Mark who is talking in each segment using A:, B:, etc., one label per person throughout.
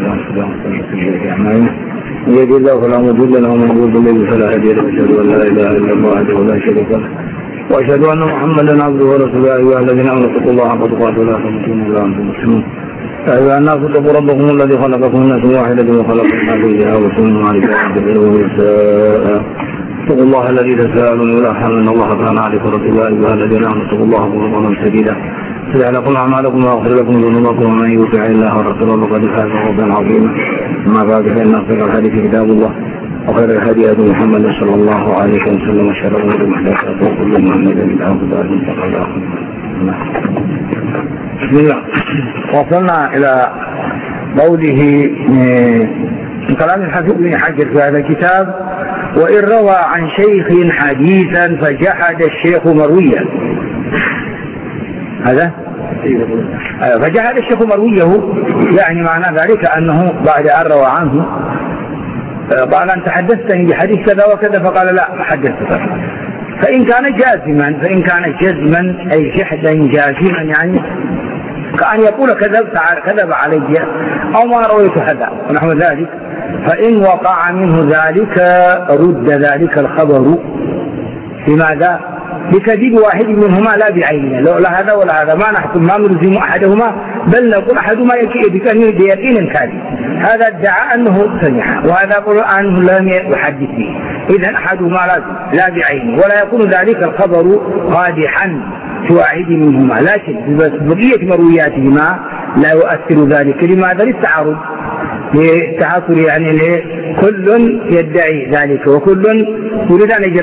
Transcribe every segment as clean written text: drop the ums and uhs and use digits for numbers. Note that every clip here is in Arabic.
A: من يهد الله فلا مضل له ومن يضلل فلا هادي له. أشهد أن لا إله إلا الله وحده لا شريك له وأشهد أن محمدا عبده ورسوله. يا أيها الذين آمنوا اتقوا الله حق تقاته ولا تموتن إلا وأنتم مسلمون. يا أيها الناس اتقوا ربكم الذي خلقكم من نفس واحدة وخلق منها زوجها وسمى عليكم بالنساء. اتقوا الله الذي تساءلون والأرحام إن الله كان عليكم رقيبا. يا أيها الذين آمنوا اتقوا الله وقولوا قولا سديدا يصلح لكم أعمالكم ويغفر لكم ذنوبكم ومن يطع الله ورسوله فقد فاز فوزا عظيما. أما بعد فإن أصدق الحديث كتاب الله وخير الهدي هدي محمد صلى الله عليه وسلم وشر الأمور محدثاتها وكل محدثة بدعة وكل بدعة ضلالة. بسم الله. وصلنا إلى قوله من كلام الحافظ بن حجر في هذا الكتاب: وإن روى عن شيخ حديثا فجحد الشيخ مرويا. هذا فجحد الشيخ مرويه، يعني معنى ذلك أنه بعد أن روى عنه قال: أنت حدثتني بحديث كذا وكذا، فقال: لا ما حدثتك. فإن كان جزما أي جحدا جازما، يعني كأن يقول كذب علي أو ما رويت هذا ونحو ذلك، فإن وقع منه ذلك رد ذلك الخبر. لماذا؟ بكذب واحد منهما لا بعينه، لا هذا ولا هذا، ما نحكم ما نلزم أحدهما، بل نقول أحدهما بيقين كاذب. هذا ادعى أنه سمع، وهذا يقول أنه لم يحدث به. إذن أحدهما لازم لا بعينه، ولا يكون ذلك الخبر قادحا في واحد منهما، لكن بقية مروياتهما لا يؤثر ذلك. لماذا؟ للتعارض، للتعاطر، يعني كل يدعي ذلك وكل يريد أن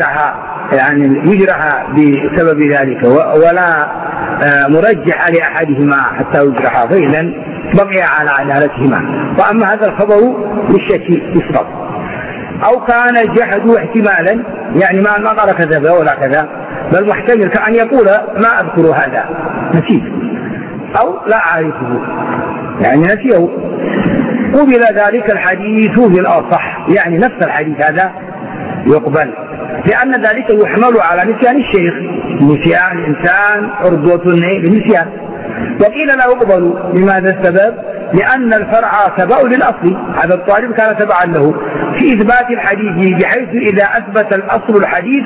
A: يجرح بسبب ذلك، ولا مرجح لأحدهما حتى يجرح، فإذا بقي على عدالتهما. وأما هذا الخبر للشك يسقط. أو كان الجحد احتمالا، يعني ما قال كذا ولا كذا، بل محتمل كأن يقول: ما أذكر هذا، نسيت، أو لا أعرفه، يعني نسيه. قبل ذلك الحديث بالأصح، يعني نفس الحديث هذا يقبل، لأن ذلك يحمل على نسيان الشيخ. نسيان الإنسان عرضة للنسيان. وقيل لا يقبل. لماذا السبب؟ لأن الفرع تبع للأصل، هذا الطالب كان تبعا له في إثبات الحديث، بحيث إذا أثبت الأصل الحديث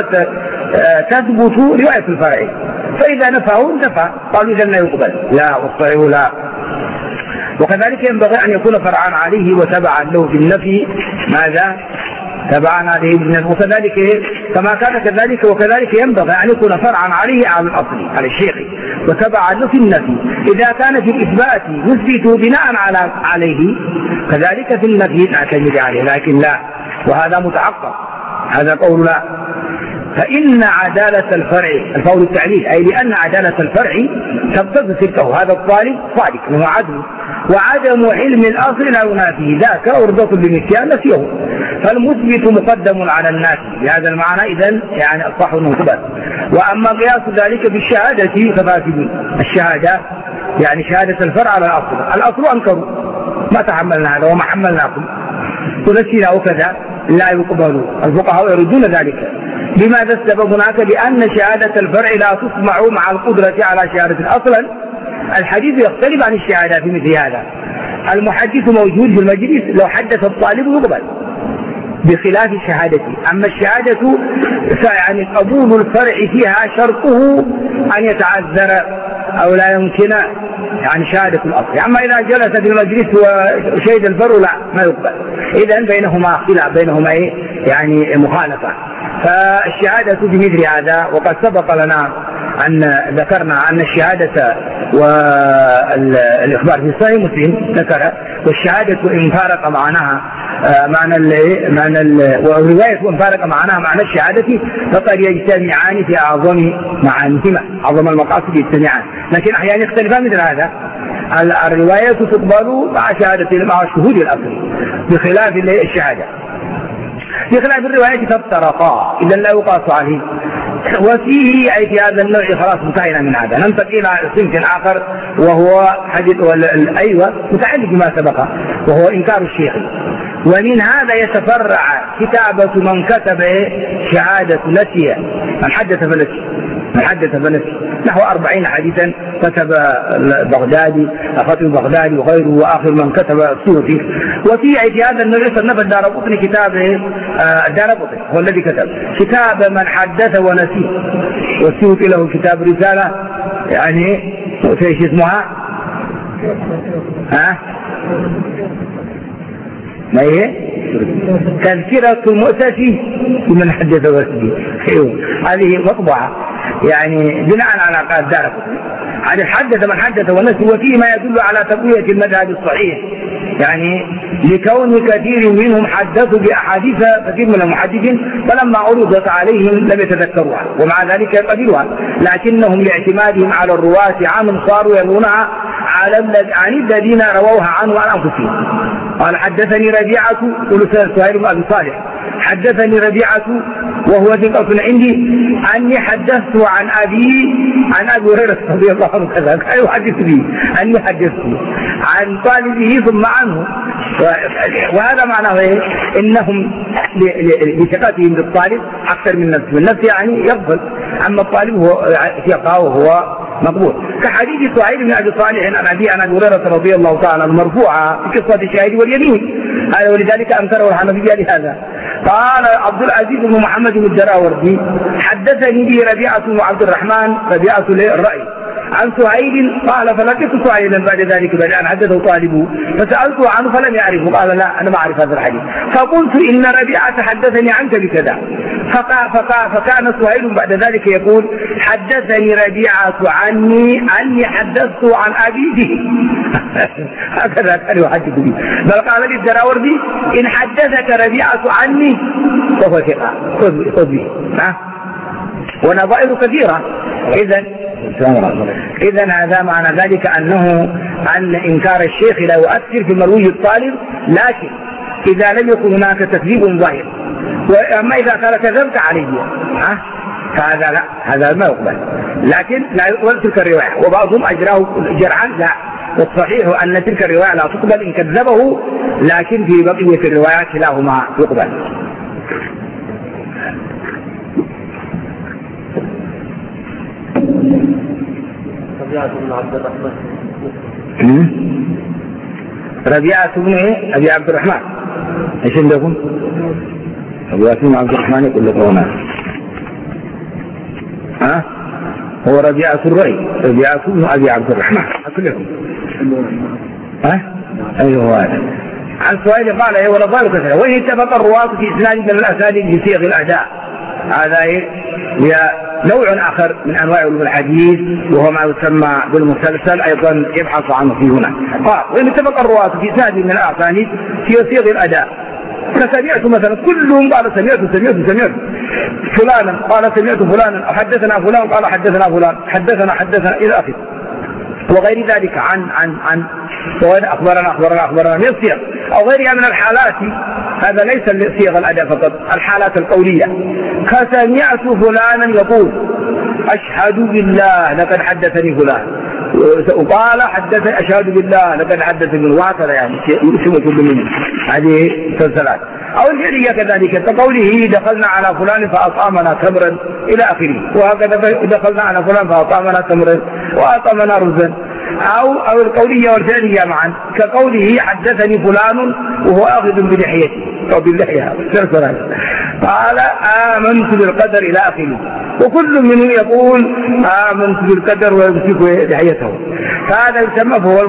A: تثبت رواية الفرع، فإذا نفاه انتفى. قالوا إذن لا يقبل، لا، والصحيح لا. وكذلك ينبغي أن يكون فرعا عليه وتبعا له في النفي. ماذا؟ تبعا عليه بالنفي. وكذلك كما كان كذلك، وكذلك ينبغي أن يكون فرعا عليه على الأصل، على الشيخ، وتبعا له في النفي. إذا كان في الإثبات نثبت بناء عليه، كذلك في النفي نعتمد عليه، لكن لا، وهذا متعقب، هذا قول لا. فإن عدالة الفرع، القول التعليل، أي لأن عدالة الفرع تقتضي صدقه. هذا الطالب صادق انه عدل، وعدم علم الأصل لا ينافيه ذاك عرضة للنسيان نسيه، فالمثبت مقدم على الناس بهذا المعنى. إذن يعني الصح انه ثبت. وأما قياس ذلك بالشهادة ففاسد. الشهادة يعني شهادة الفرع على الأصل أنكروا، ما تحملنا هذا وما حملناكم ونسينا وكذا، لا يقبل. الفقهاء يردون ذلك. لماذا السبب هناك؟ لأن شهادة الفرع لا تسمع مع القدرة على شهادة أصلا. الحديث يختلف عن الشهادة في مثل هذا. المحدث موجود في المجلس، لو حدث الطالب يقبل بخلاف الشهادة. أما الشهادة يعني قبول الفرع فيها شرطه أن يتعذر أو لا يمكن يعني شهادة الأصل. أما إذا جلس في المجلس وشهد الفرع لا، ما يقبل. إذن بينهما خلاف، بينهما يعني مخالفة. فالشهادة بمثل هذا، وقد سبق لنا أن ذكرنا أن الشهادة والإخبار في صحيح مسلم ذكر، والشهادة إن فارق معناها والرواية إن فارق معناها معنى الشهادة، فقد يجتمعان في أعظم معانيهما، أعظم المقاصد يجتمعان، لكن أحيانا يختلفان مثل هذا. الرواية تقبل مع شهادة مع شهود الأصل بخلاف الشهادة. بخلاف الرواية تفترقا، إذا لا يقاس عليه. وفيه أي في هذا النوع خلاص انتهينا من هذا. ننتقل إلى صنف آخر، وهو حديث متعلق بما سبق، وهو إنكار الشيخ. ومن هذا يتفرع كتابة من كتب شهادة نسي، من حدث فنسي، نحو 40 حديثا كتب البغدادي خطيب البغدادي وغيره، وآخر من كتب السيوطي. وفي اعتياد النبي صلى الله عليه وسلم الدارقطني كتابه الدارقطني هو الذي كتب كتاب من حدث ونسي، والسيوطي له كتاب رسالة يعني ايش اسمها؟ ما هي؟ تذكرة المؤتفي بمن حدث ونسي. هذه مطبوعة يعني بناء على قال الدارقطني عن حدث من حدث ونسي، وفيه ما يدل على تقوية المذهب الصحيح، يعني لكون كثير منهم حدثوا بأحاديث كثير من المحدثين فلما عرضت عليهم لم يتذكروها ومع ذلك يقبلوها، لكنهم لاعتمادهم على الرواة عنهم صاروا يروونها عن الذين رووها عنه عن أنفسهم. قال حدثني ربيعة سهيل بن أبي صالح حدثني ربيعة وهو ثقة عندي أني حدثت عن أبي هريرة رضي الله عنه كذا يحدث به أني حدثت عن طالبه ثم عنه. وهذا معناه إيه؟ إنهم لثقتهم بالطالب أكثر من نفسه، والنفس يعني يقبل، أما الطالب هو ثقة وهو مقبول. كحديث سهيل بن أبي صالح عن أبي هريرة رضي الله تعالى المرفوعة في قصة الشاهد واليمين، هذا ولذلك أنكره الحنفية لهذا. قال عبد العزيز بن محمد بن الدراوردي حدثني به ربيعة بن عبد الرحمن ربيعة الرأي عن سهيل قال فلقيت سهيلا بعد ذلك بعد أن حدثه طالبه فسألته عنه فلم يعرفه، قال لا أنا ما أعرف هذا الحديث، فقلت إن ربيعة حدثني عنك بكذا، فكان سهيل بعد ذلك يقول حدثني ربيعة عني أني حدثت عن أبي به هكذا كان يحدث به. بل قال لي الدراوردي إن حدثك ربيعة عني فهو ثقة خذ به، ونظائر كثيرة. إذا هذا معنى ذلك أن إنكار الشيخ لا يؤثر في مروي الطالب، لكن إذا لم يكن هناك تكذيب ظاهر، وأما إذا قال كذبت علي فهذا لا، هذا ما يقبل، لكن لا يقبل تلك الرواية. وبعضهم أجراه جرعا، لا، والصحيح أن تلك الرواية لا تقبل إن كذبه، لكن في بقية الروايات كلاهما يقبل. ربيعة بن عبد الرحمن ربيعة بن أبي عبد الرحمن ايش عندكم؟ ربيعة بن عبد الرحمن يقول لكم هنا هو ربيعة الرأي ربيعة بن أبي عبد الرحمن أكلهم أيوه هذا. عن سهيل قال ولا ضال كثيرا وإن اتفق الرواة في إسناد من الأسانيد في صيغ الأداء، هذا هي نوع آخر من أنواع الحديث وهو ما يسمى بالمسلسل، أيضا يبحث عنه في هنا. قال وإن اتفق الرواة في إسناد من الأسانيد في صيغ الأداء، فسمعت مثلا كلهم قال سمعت فلانا قال سمعت فلانا، أو حدثنا فلان قال حدثنا فلان، حدثنا إلى آخره، وغير ذلك عن وغير أخبرنا من الصيغ أو غيرها من الحالات. هذا ليس لصيغ الأداء فقط، الحالات القولية، فسمعت فلانا يقول أشهد بالله لقد حدثني فلان، وقال حدثني أشهد بالله لقد حدثني، وهكذا يعني اسم كل منهم، هذه سلسلات. أو الجرية كذلك كقوله دخلنا على فلان فأطعمنا تمرا إلى آخره، وهكذا دخلنا على فلان فأطعمنا تمرا وأطعمنا رزا. أو القولية والفعلية معا كقوله حدثني فلان وهو آخذ بلحيته أو باللحية قال آمنت بالقدر إلى آخره، وكل منهم يقول آمنت بالقدر ويمسك لحيته، فهذا يسمى فهو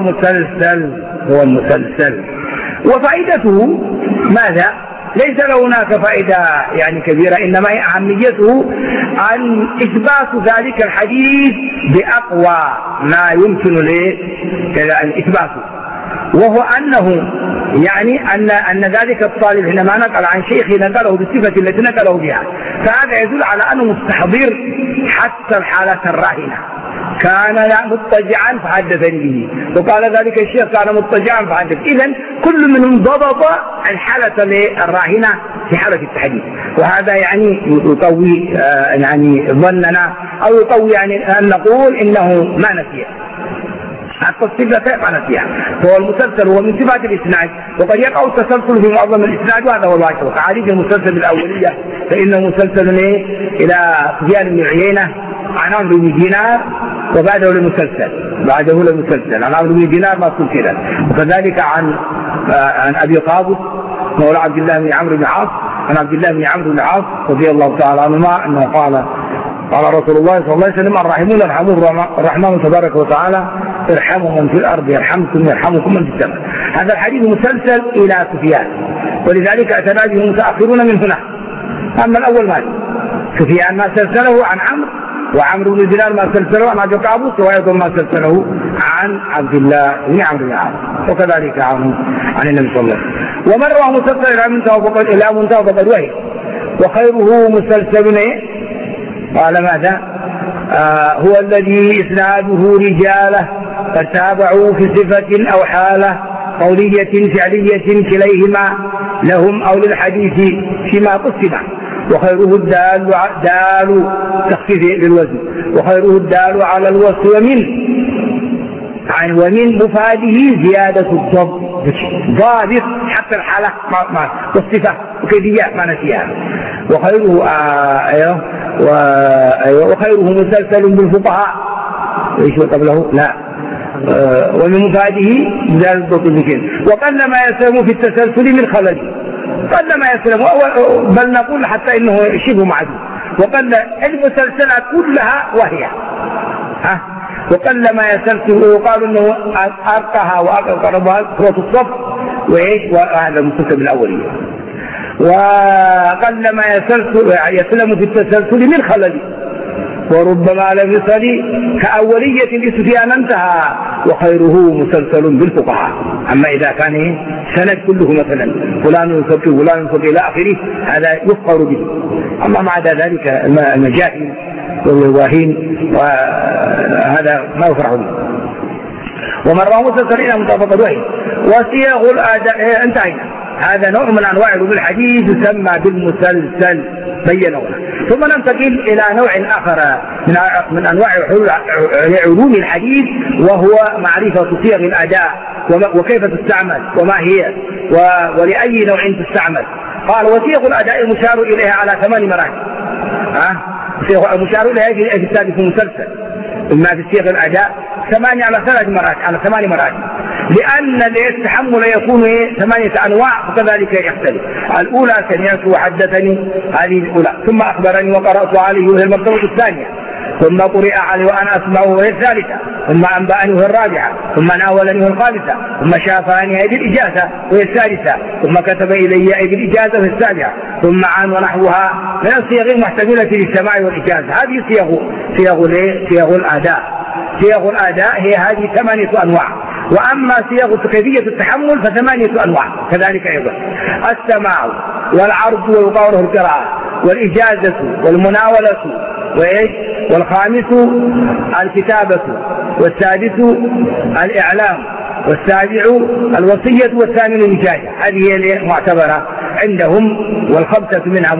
A: المسلسل. وفائدته ماذا؟ ليس له هناك فائدة يعني كبيرة، إنما هي أهميته أن إثبات ذلك الحديث بأقوى ما يمكن أن إثباته، وهو أنه يعني أن ذلك الطالب حينما نقل عن شيخه نقله بالصفة التي نقله بها، فهذا يدل على أنه مستحضر حتى الحالة الراهنة، كان مضطجعا فحدثني به، وقال ذلك الشيخ كان مضطجعا فحدث. إذن كل منهم ضبط الحالة الراهنة في حالة التحديث، وهذا يعني يقوي يعني ظننا أو يقوي يعني أن نقول إنه ما نسيه، حتى الصفة ما نسيها. فهو المسلسل هو من صفات الإسناد، وقد يقع التسلسل في معظم الإسناد، وهذا هو الواجب. وكحديث المسلسل الأولية فإنه مسلسل إلى سفيان بن عيينة عن عمرو بن دينار وبعده لمسلسل عن عمرو بن دينار ما سلسلت. وكذلك عن أبي قابوس مولى عبد الله بن عمرو بن عاص عن عبد الله بن عمرو بن العاص رضي الله تعالى عنهما أنه قال رسول الله صلى الله عليه وسلم: الراحمون يرحمهم الرحمن تبارك وتعالى ارحموا من في الأرض يرحمكم من في السماء. هذا الحديث مسلسل إلى سفيان، ولذلك اعتنى به المتأخرون من هنا. أما الأول ما سفيان ما سلسله عن عمرو، وعمرو بن دينار ما سلسله عن أبي قابوس، وأيضا ما سلسله عن عبد الله بن عمرو بن العاص، وكذلك عن النبي صلى الله عليه وسلم. ومن روى مسلسل إلى منتهى فقد وهي، وخيره مسلسل قال ماذا؟ هو الذي إسناده رجاله قد تابعوا في صفة أو حالة قولية فعلية كليهما لهم أو للحديث فيما قسم. وخيره الدال تخفيف للوزن، وخيره الدال على الوصف ومن مفاده زيادة الضبط ضابط حتى الحالة والصفة وكيفية ما نسيها. وخيره وخيره مسلسل بالفقهاء ايش قبله؟ لا. ومن مفاده زيادة الضبط بالكلمة. وقل ما يسلم في التسلسل من خلل، قل ما يسلم، بل نقول حتى انه شبه معدوم. وقل المسلسلات كلها وهي وقل ما يسلسل، ويقال انه ارقها واقربها سورة الصف وهذا المسلسل الاولية. وقل ما يسلم في التسلسل من خلل، وربما لم يصل كأولية لسفيان انتهى. وخيره مسلسل بالفقهاء. أما إذا كان سند كله مثلا فلان ينفق فلان ينفق إلى آخره هذا يفقر به. أما مع ذلك المجاهل والواهين وهذا ما يفرح به. ومن روى مسلسل إلى مطابقة الوحي وصيغ الأداء انتهينا. هذا نوع من أنواع علوم الحديث يسمى بالمسلسل بينه. ثم ننتقل إلى نوع آخر من أنواع علوم الحديث، وهو معرفة صيغ الأداء وكيف تستعمل وما هي ولأي نوع تستعمل. قال: وصيغ الأداء المشار إليها على 8 مراتب. المشار إليها في السادس المسلسل، إما في صيغ الأداء 8 على 3 مراتب على 8 مراتب، لأن التحمل يكون 8 أنواع، وكذلك يختلف. الأولى سمعت وحدثني، هذه الأولى. ثم أخبرني وقرأت عليه، وهي المرتبة الثانية. ثم قرئ عليه وأنا أسمعه، وهي الثالثة. ثم أنبأني، وهي الرابعة. ثم ناولني، وهي الخامسة. ثم شافاني، هي بالإجازة، وهي الثالثة. ثم كتب إلي، هي بالإجازة، وهي السابعة. ثم عن ونحوها من الصيغ المحتملة للسماع والإجازة. هذه صيغ الأداء. صيغ الأداء هي هذه 8 أنواع. وأما صيغ كيفية التحمل ف8 أنواع كذلك أيضا: السماع والعرض ويقاوله القراءة والإجازة والمناولة والخامس الكتابة، والسادس الإعلام، والسابع الوصية، والثامن الإجازة. هذه هي المعتبرة عندهم، والخمسة منها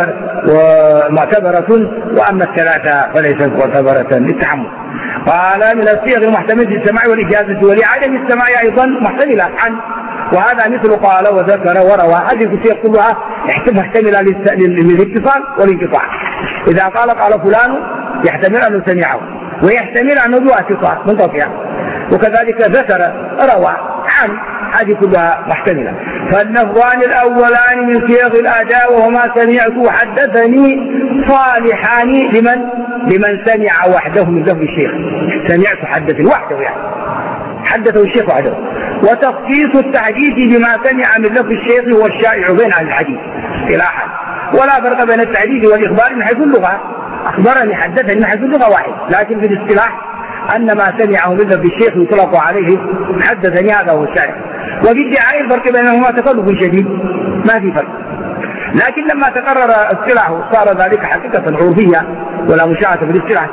A: معتبرة، وأما الثلاثة فليست معتبرة للتحمل. قال: من الصيغ المحتملة للسماع والإجازة ولعدم السماع أيضا محتملة عن، وهذا مثل قال وذكر وروى. هذه الصيغ كلها محتملة للاتصال والانقطاع. إذا قال فلان يحتمل أنه سمعه، ويحتمل أنه ذو اتصال منقطع، وكذلك ذكر روى عن، هذه كلها محتملة. فاللفظان الأولان من صيغ الأداء وهما سمعت وحدثني صالحان لمن سمع وحده من لفظ الشيخ. سمعت حدثني وحده، يعني حدثه الشيخ وحده. وتخصيص التحديث بما سمع من لفظ الشيخ هو الشائع بين أهل الحديث إصطلاحا، ولا فرق بين التحديث والإخبار من حيث اللغة. أخبرني حدثني من حيث اللغة واحد، لكن في الاصطلاح أن ما سمعه من لفظ الشيخ يطلق عليه حدثني، هذا هو الشائع. وفي ادعاء الفرق بينهما تقلب شديد، ما في فرق. لكن لما تقرر اصطلاحه صار ذلك حقيقة عرفية ولا مشاعة في الاصطلاح،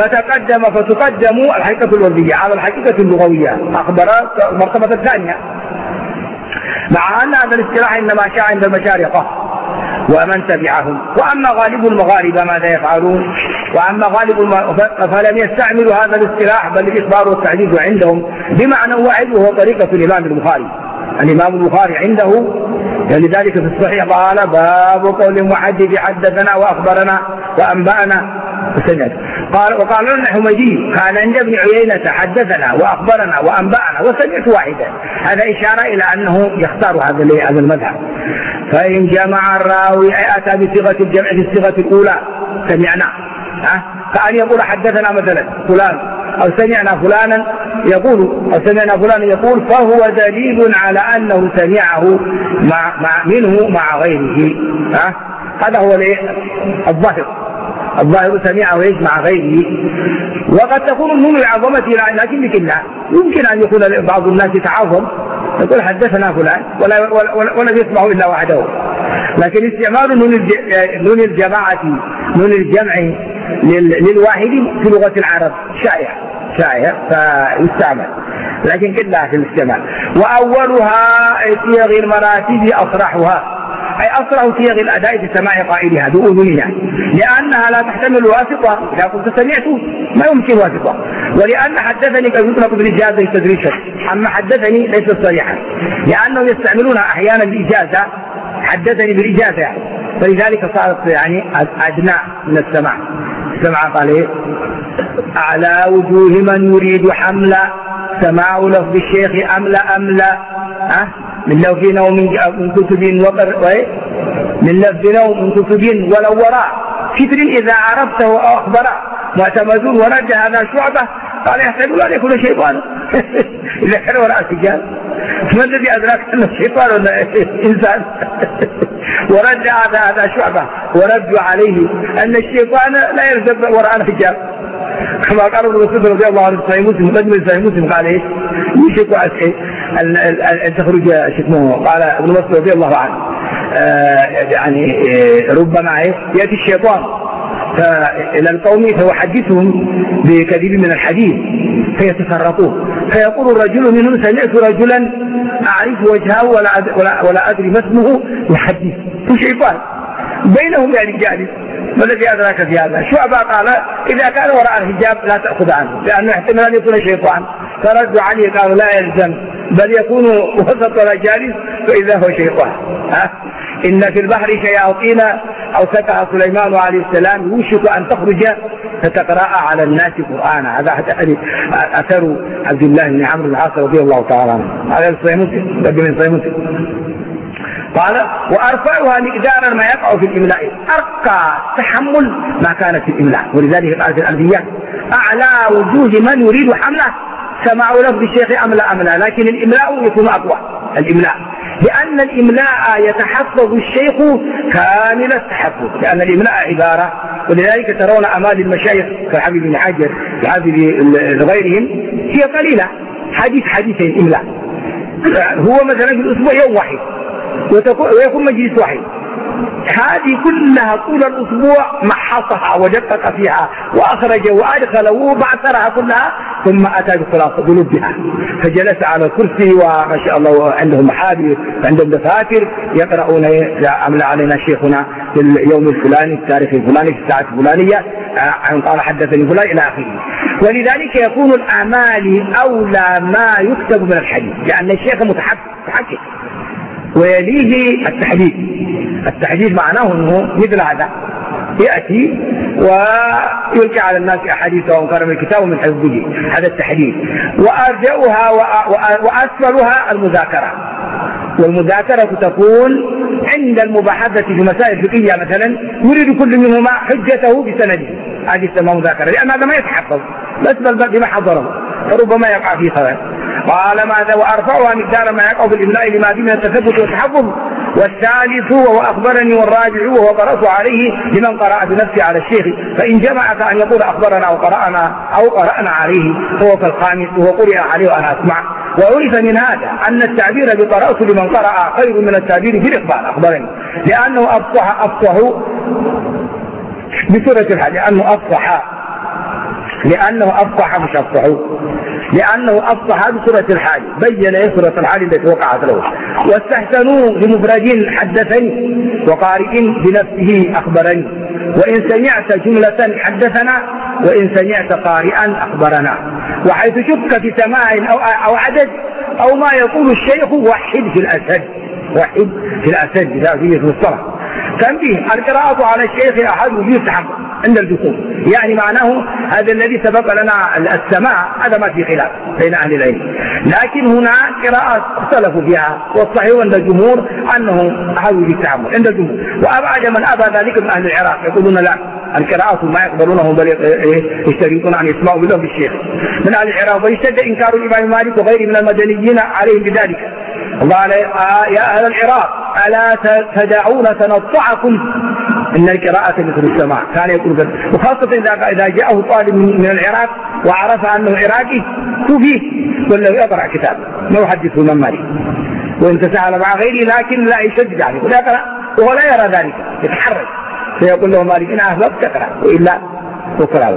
A: فتقدم الحقيقة الوردية على الحقيقة اللغوية، أخبر المرتبة الثانية، مع أن هذا الاصطلاح إنما شاع عند المشارقة ومن تبعهم. وأما غالب المغاربة ماذا يفعلون؟ وأما غالب فلم يستعملوا هذا الاصطلاح، بل الإخبار والتعديد عندهم بمعنى واحد، وهو طريقة الإمام البخاري. الإمام البخاري عنده لذلك في الصحيح قال: باب قول المحدث حدثنا وأخبرنا وأنبأنا وسمعت. وقال لنا الحميدي كان عند ابن عيينة حدثنا وأخبرنا وأنبأنا وسمعت واحدا. هذا إشارة إلى أنه يختار هذا المذهب. فإن جمع الراوي أتى بصيغة الجمع في الصيغة الأولى سمعنا، كأن يقول حدثنا مثلا فلان أو سمعنا فلانا يقول أو سمعنا فلانا يقول، فهو دليل على أنه سمعه منه مع غيره. هذا هو الظاهر سمعه مع غيره. وقد تكون النون العظمة لكن لا يمكن أن يكون بعض الناس يتعظم يقول حدثنا فلان ولا يسمع إلا وحده، لكن استعمال نون الجماعة نون الجمع للواحد في لغة العرب شائع فيستعمل، لكن كلها في الاستعمال. وأولها صيغ المراتب أصرحها، أي أصرح صيغ الأداء في سماع قائلها بأذنها، لأنها لا تحتمل واسطة. إذا قلت سمعت ما يمكن واسطة، ولأن حدثني قد يطلق بالإجازة تدريجا، أما حدثني ليس صريحا، لأنهم يستعملون أحيانا الإجازة، حدثني بالإجازة يعني، فلذلك صارت يعني أدنى من السماع. السماع قال إيه؟ أعلى وجوه من يريد حمل سماع لفظ الشيخ أملا من لفظ ومن كتب من لفظ ومن كتب ولو وراء كتر إذا عرفته أو أخبره معتمدون ورد هذا شعبة قال يحتاجون أن يكون شيطان إذا كان وراء الرجال، ما الذي أدراك أنه شيطان ولا إنسان؟ ورد هذا شعبة وردوا عليه أن الشيطان لا يرتب وراء الرجال، كما قال ابن مسعود رضي الله عنه في مسلم مقدم صحيح مسلم قال ايش؟ يشك ان تخرج شتمه. قال ابن مسعود رضي الله عنه يعني ربما ياتي الشيطان الى القوم فيحدثهم بكثير من الحديث فيتفرقون، فيقول الرجل منهم سمعت رجلا اعرف وجهه ولا ادري ما اسمه يحدث، شيطان بينهم يعني جالس. ما الذي أدراك في هذا؟ شعبة قال إذا كان وراء الحجاب لا تأخذ عنه، لأنه احتمال أن يكون شيطان، فردوا عليه قالوا لا يلزم بل يكون وسط ولا جالس فإذا هو شيطان. إن في البحر شياطين أوسكها سليمان عليه السلام يوشك أن تخرج فتقرأ على الناس قرآنا. هذا أثر عبد الله بن عمرو بن العاص رضي الله تعالى عنه. هذا صحيح مسلم، بدل من صحيح مسلم. قال وأرفعها مقدارا ما يقع في الإملاء، أرقى تحمل ما كانت في الإملاء، ولذلك قالت الأنبياء أعلى وجوه من يريد حمله سماع لفظ الشيخ أملا، لكن الإملاء يكون أقوى. الإملاء لأن الإملاء يتحفظ الشيخ كامل التحفظ، لأن الإملاء عبارة، ولذلك ترون أمال المشايخ كالحافظ بن حجر الحافظ لغيرهم هي قليلة، حديثين إملاء، هو مثلا في الأسبوع يوم واحد ويكون مجلس واحد، هذه كلها طول الأسبوع محصها ودقق فيها وأخرج وأدخل وبعثرها كلها، ثم أتى بخلاصة بلبها فجلس على الكرسي وما شاء الله عندهم محابر عندهم دفاتر يقرؤون أملا علينا شيخنا في اليوم الفلاني في التاريخ الفلاني في الساعة الفلانية قال حدثني فلان إلى آخره. ولذلك يكون الأمال أولى ما يكتب من الحديث، لأن الشيخ متحقق ويليه التحديد معناه أنه مثل هذا يأتي ويلقي على الناس أحاديث وأنكار من الكتاب ومن حفظه، هذا التحديد. وأرجعها وأسفلها المذاكرة، والمذاكرة تكون عند المباحثة في مسائل فقهية مثلا يريد كل منهما حجته بسنده، هذه تسمى مذاكرة، لأن هذا ما يتحفظ بس بما حضره فربما يقع فيه خلل. قال ماذا وأرفعها مقدار ما يقع في الإملاء لما فيه من التثبت والتحفظ. والثالث وهو أخبرني، والرابع وهو قرأت عليه لمن قرأ بنفسه على الشيخ، فإن جمع كأن يقول أخبرنا أو قرأنا عليه فهو كالخامس وهو قرئ عليه وأنا أسمع. وعرف من هذا أن التعبير بقرأت لمن قرأ خير من التعبير بالإخبار أخبرني، لأنه أفصح بسورة الحال، لأنه أفصح بسورة الحال، بين سورة الحال التي وقعت له. واستحسنوا لمفرد حدثني وقارئ بنفسه أخبرني، وإن سمعت جملة حدثنا وإن سمعت قارئا أخبرنا. وحيث شك في سماع أو عدد أو ما يقول الشيخ وحد في الأسد بذلك في الصلاة، تنبيه القراءة على الشيخ أحد وجوه التحقق عند الجسوم، يعني معناه هذا الذي سبق لنا السماع هذا ما في خلاف بين أهل العلم، لكن هنا قراءات اختلفوا فيها، والصحيح عند الجمهور أنه أحد وجوه التحقق عند الجمهور، وأبعد من أبى ذلك من أهل العراق يقولون لا القراءات ما يقبلونه بل يشترطون أن يسمعوا بلفظ الشيخ من أهل العراق، ويشتد إنكار الإمام مالك وغيره من المدنيين عليهم بذلك. قال يا أهل العراق ألا تدعون تنطعكم إن القراءة مثل السماع، كان يقول كذا، وخاصة إذا جاءه طالب من العراق وعرف أنه عراقي كوفي قل له يقرأ كتاب ما يحدثه الإمام مالك، وإن تساهل مع غيره لكن لا يشدد عليه ولا يقرأ وهو لا يرى ذلك يتحرك، فيقول له مالك إن أهلك تقرأ وإلا تقرأ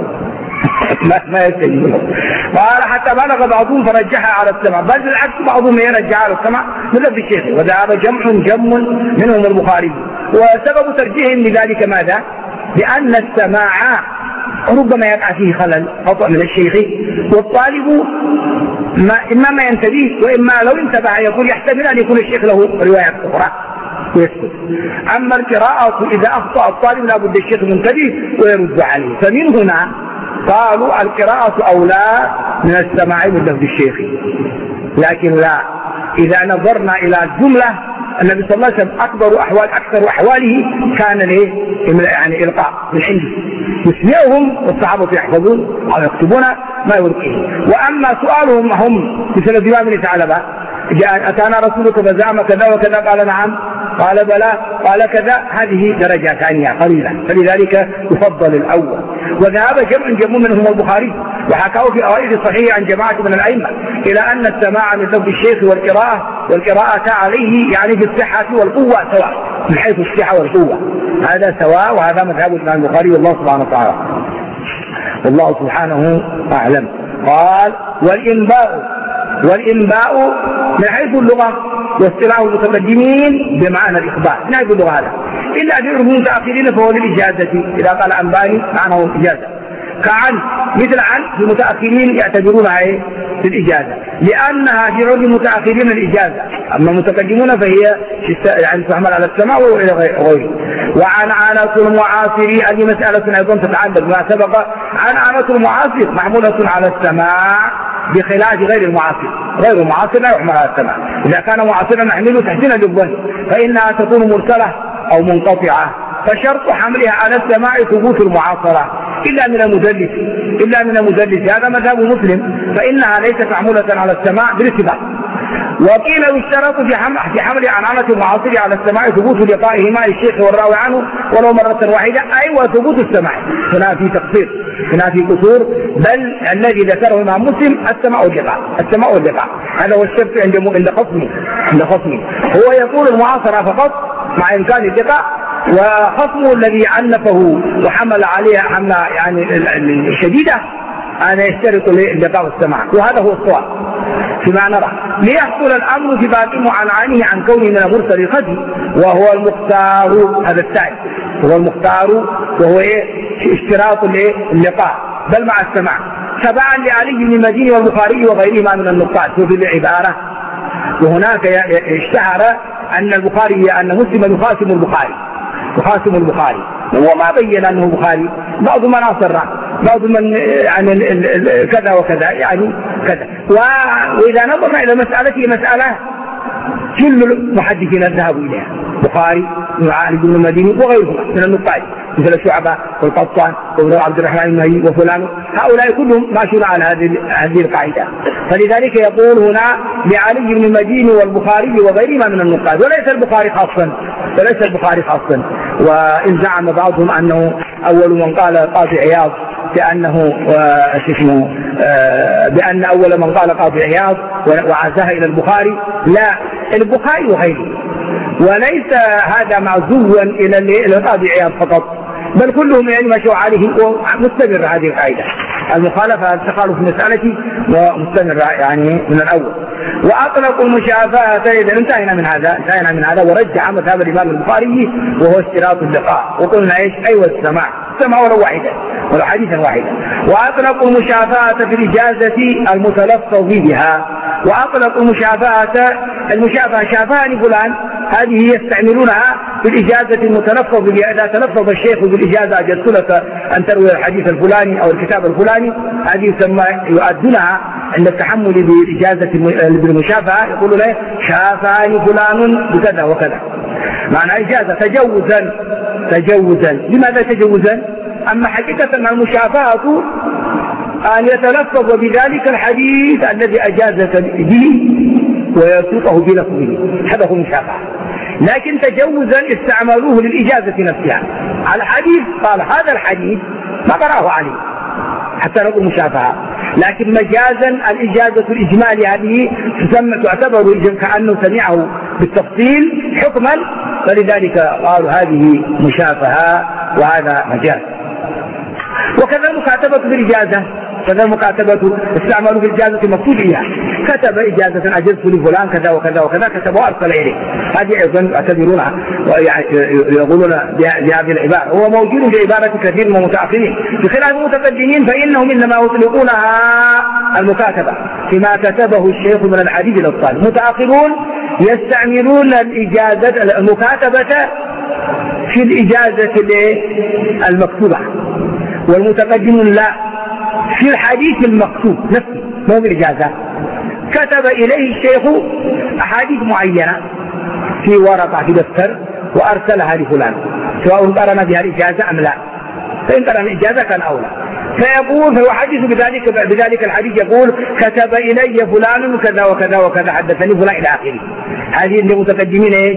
A: ما يستجيب له. قال حتى بلغ بعضهم فرجحها على السمع، بل بالعكس بعضهم يرجع على السمع من لفظ الشيخ، وذهب جم منهم البخاري، وسبب ترجيحهم لذلك ماذا؟ لأن السماع ربما يقع فيه خلل خطأ من الشيخ، والطالب إما ما ينتبه وإما لو انتبه يقول يحتمل أن يكون الشيخ له روايات أخرى ويسكت. أما القراءة إذا أخطأ الطالب لا بد الشيخ منتبه ويرد عليه، فمن هنا قالوا القراءة أولى من السماع من لفظ الشيخ. لكن لا، إذا نظرنا إلى الجملة النبي صلى الله عليه وسلم أكثر أحواله كان يعني إلقاء من عنده يسمعهم والصحابة يحفظون أو يكتبون ما يلقيه. وأما سؤالهم هم مثل الإمام بن ثعلبة أتانا رسولك فزعم كذا وكذا قال نعم قال بلى قال كذا، هذه درجة ثانية قليلة، فلذلك يفضل الأول. وذهب جمع منهم البخاري وحكوا في أوائل الصحيح عن جماعة من الأئمة إلى أن السماع من لفظ الشيخ والقراءة عليه يعني بالصحة والقوة سواء، من حيث الصحة والقوة هذا سواء، وهذا مذهب الإمام البخاري والله سبحانه وتعالى والله سبحانه أعلم. قال والإنباء من حيث اللغة واصطلاح المتقدمين بمعنى الإخبار من حيث اللغة هذا، إلا في عرف المتأخرين فهو للإجازة، إذا قال أنباني معناه إجازة، كعن مثل عن في المتأخرين يعتبرونها في الإجازة لأنها في عرف المتأخرين الإجازة، أما المتقدمون فهي يعني تحمل على السماع وإلى غيره. وعنعنة المعاصر هذه مسألة أيضا تتعلق ما سبق، عنعنة المعاصر محمولة على السماع بخلاف غير المعاصر، غير المعاصر لا يحمل على السماع، إذا كان معاصرا نحمله تحسينا للظن فإنها تكون مرسلة أو منقطعة، فشرط حملها على السماع ثبوت المعاصرة إلا من المدلس هذا مذهب مسلم، فإنها ليست معمولة على السماع بالاتفاق. وقيل يشترط في حمل عنعنة المعاصر على السماع ثبوت لقائه مع الشيخ والراوي عنه ولو مرة واحدة، أي وثبوت السماع، هنا في تقصير هنا في قصور، بل الذي ذكره الإمام مسلم السماع واللقاء هذا هو الشرط عند خصمه هو يقول المعاصرة فقط مع إمكان اللقاء، وخصمه الذي عنفه وحمل عليها حملة يعني شديدة أنا يشترط اللقاء والسماع، وهذا هو الصواب فيما نرى، ليحصل الأمر في باقي معنعنه عن كونه من المرسل الخفي، وهو المختار. هذا الثاني هو المختار، وهو اشتراط اللقاء بل مع السماع، تبعا لعلي بن المديني والبخاري وغيرهما من النقاد في العبارة. وهناك اشتهر أن البخاري أن مسلم يخاصم البخاري وهو ما بين أنه بخاري، بعض من أصر بعض من يعني كذا وكذا يعني كذا. وإذا نظرنا إلى مسألة كل المحدثين ذهبوا إليها، بخاري وعلي بن المديني وغيرهم من النقاد مثل شعبة والقطان وابن عبد الرحمن المهي وفلان، هؤلاء كلهم ماشون على هذه القاعدة. فلذلك يقول هنا لعلي بن المديني والبخاري وغيرهما من النقاد، وليس البخاري خاصا. وإن زعم بعضهم أنه أول من قال قاضي عياض بأن أول من قال قاضي عياض وعزاها إلى البخاري، لا، البخاري وغيره، وليس هذا معزوا إلى قاضي عياض فقط، بل كلهم يعني مشوا عليه ومستمر هذه القاعدة، المخالفة التخالف في مسألتي ومستمر يعني من الأول. وأطلقوا المشافهة، إذا انتهينا من هذا ورجع مذهب الإمام البخاري وهو اشتراط اللقاء، وقلنا أيوة السماع ولو واحدة، ولو حديثا واحدا. وأطلقوا المشافهة في الإجازة المتلفظ بها، وأطلقوا المشافهة شافاني فلان، هذه يستعملونها في الإجازة المتلفظ بها. إذا تلفظ الشيخ بالإجازة أجزت لك أن تروي الحديث الفلاني أو الكتاب الفلاني، هذه يسمى يؤدونها عند التحمل بالإجازة بالمشافهة، يقول له شافاني فلان بكذا وكذا، معنى إجازة تجوزا. لماذا تجوزا؟ أما حقيقة أن المشافهة أن يتلفظ بذلك الحديث الذي أجازك به ويسوقه بلفظه، هذا هو المشافهة. لكن تجوزا استعملوه للإجازة نفسها على حديث، قال هذا الحديث ما قرأه عليه حتى نقول مشافهة. لكن مجازا الإجازة الإجمالي هذه تعتبر كأنه سمعه بالتفصيل حكما، فلذلك قالوا هذه مشافهة وهذا مجاز. وكذا المكاتبة بالإجازة، كذا المكاتبة استعملوا في الإجازة المكتوب إياه، كتب إجازة أجزت لفلان كذا وكذا وكذا، كتب وأرسل إليه، هذه أيضا يعتبرونها ويقولون بهذه العبارة. هو موجود في عبارة كثير من المتأخرين، بخلاف المتقدمين فإنهم إنما يطلقونها المكاتبة فيما كتبه الشيخ من الحديث إلى الطالب. المتأخرون يستعملون الإجازة المكاتبة في الإجازة المكتوبة، والمتقدمون لا، في الحديث المكتوب نفسه مو بالإجازة. كتب إليه الشيخ أحاديث معينة في ورقة في دفتر وأرسلها لفلان، سواء قرن بها الإجازة أم لا، فإن قرن الإجازة كان أولى. فيقول فيحدث بذلك الحديث، يقول كتب إلي فلان كذا وكذا وكذا، حدثني فلان إلى آخره. هذه المتقدمين إيه؟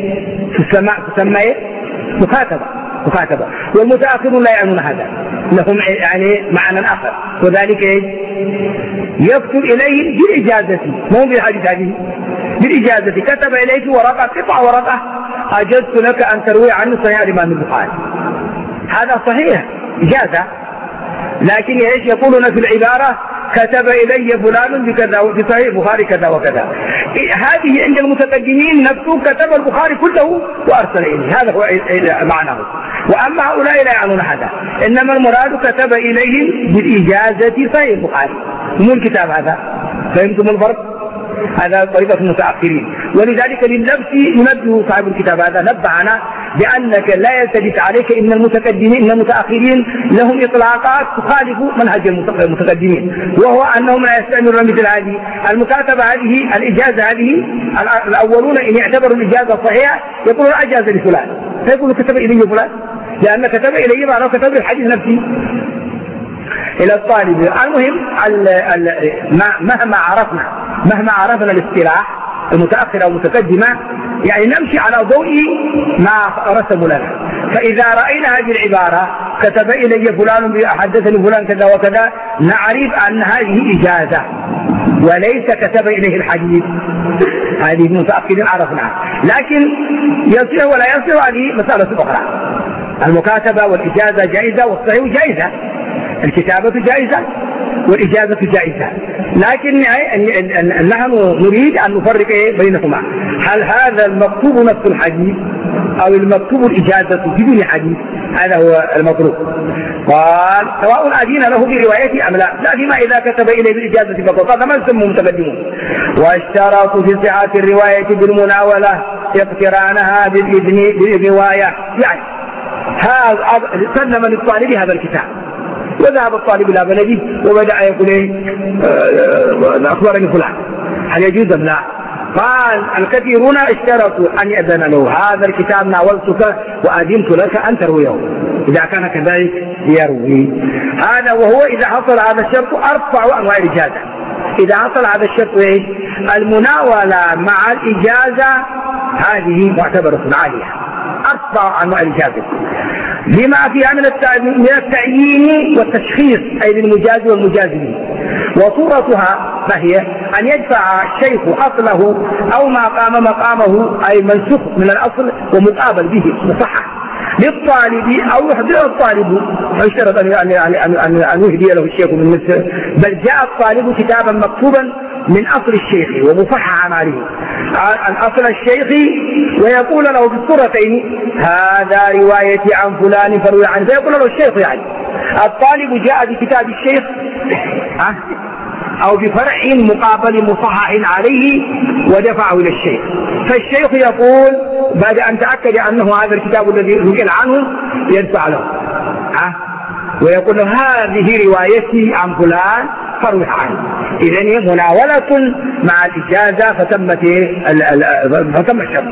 A: تسمى إيه؟ مكاتبة. والمتأخرون لا يعنون هذا، لهم يعني معنى آخر، وذلك إيه؟ يكتب إليه بالإجازة، مو بالحديث هذه، بالإجازة. كتب إليه ورقة، قطع ورقة، أجزت لك أن تروي عنه صحيح الإمام البخاري، هذا صحيح إجازة. لكن ايش يقولون في العبارة؟ كتب إلي فلان بكذا في صحيح البخاري كذا وكذا. هذه عند المتقدمين نفسه كتب البخاري كله وأرسل إليه، هذا هو معناه. وأما هؤلاء لا يعنون هذا، إنما المراد كتب إليهم بالإجازة صحيح البخاري، مو الكتاب هذا. فهمتم الفرق؟ هذا طريقة المتأخرين. ولذلك للنفس ينبه صاحب الكتاب هذا، نبهنا بأنك لا يلتبس عليك إن المتأخرين لهم إطلاقات تخالف منهج المتقدمين، وهو أنهم لا يستعملون مثل هذه المكاتبة، هذه الإجازة هذه. الأولون إن يعتبروا الإجازة صحيحة يقولون أجاز لفلان، فيقولوا كتب إلي فلان، لأن كتب إلي معناه كتب الحديث نفسه إلى الطالب. المهم مهما عرفنا الاصطلاح المتأخرة والمتقدمة، يعني نمشي على ضوء ما رسموا لنا. فإذا رأينا هذه العبارة كتب إلي فلان حدثني فلان كذا وكذا، نعرف أن هذه إجازة وليس كتب إليه الحديث. هذه المتأخرين عرفناها، لكن يصير ولا يصير هذه مسألة أخرى. المكاتبة والإجازة جائزة، والصحيح جائزة، الكتابة جائزة والإجازة جائزة، لكن نحن نريد أن نفرق بينهما. هل هذا المكتوب نفس الحديث أو المكتوب الإجازة بدون حديث؟ هذا هو المطلوب. قال سواء أدين له بروايته أم لا، لا فيما إذا كتب إليه بالإجازة فقط، هذا ما يسمى متقدمون. واشترطوا في صحة الرواية بالمناولة اقترانها بالإذن بالرواية، يعني سلم للطالب هذا الكتاب وذهب الطالب إلى بلده وبدأ يقول أخبرني فلان، هل يجوز أم لا؟ قال الكثيرون اشترطوا أن يأذن له، هذا الكتاب ناولتك وأذنت لك أن ترويه، إذا كان كذلك يروي هذا. وهو إذا حصل هذا الشرط أرفع أنواع الإجازة. إذا حصل هذا الشرط إيه؟ المناولة مع الإجازة، هذه معتبرة عالية، أرفع أنواع الإجازة، لما فيها من التعيين والتشخيص أي للمجاز والمجاز به. وصورتها فهي أن يدفع الشيخ أصله أو ما قام مقامه، أي منسوخ من الأصل ومقابل به مصحح للطالب، أو يحضر الطالب، فيشترط أن يهدي له الشيخ من مثل، بل جاء الطالب كتابا مكتوبا من أصل الشيخ ومصحح عن عليه عن أصل الشيخ، ويقول له في الصورتين هذا روايتي عن فلان فروي عنه، فيقول له الشيخ يعني الطالب جاء بكتاب الشيخ أو بفرع مقابل مصحح عليه ودفعه إلى الشيخ، فالشيخ يقول بعد أن تأكد أنه هذا الكتاب الذي نقل عنه يدفع له ويقول له هذه روايتي عن فلان فروح عنه. إذن هي مناولة مع الإجازة فتم الشرط.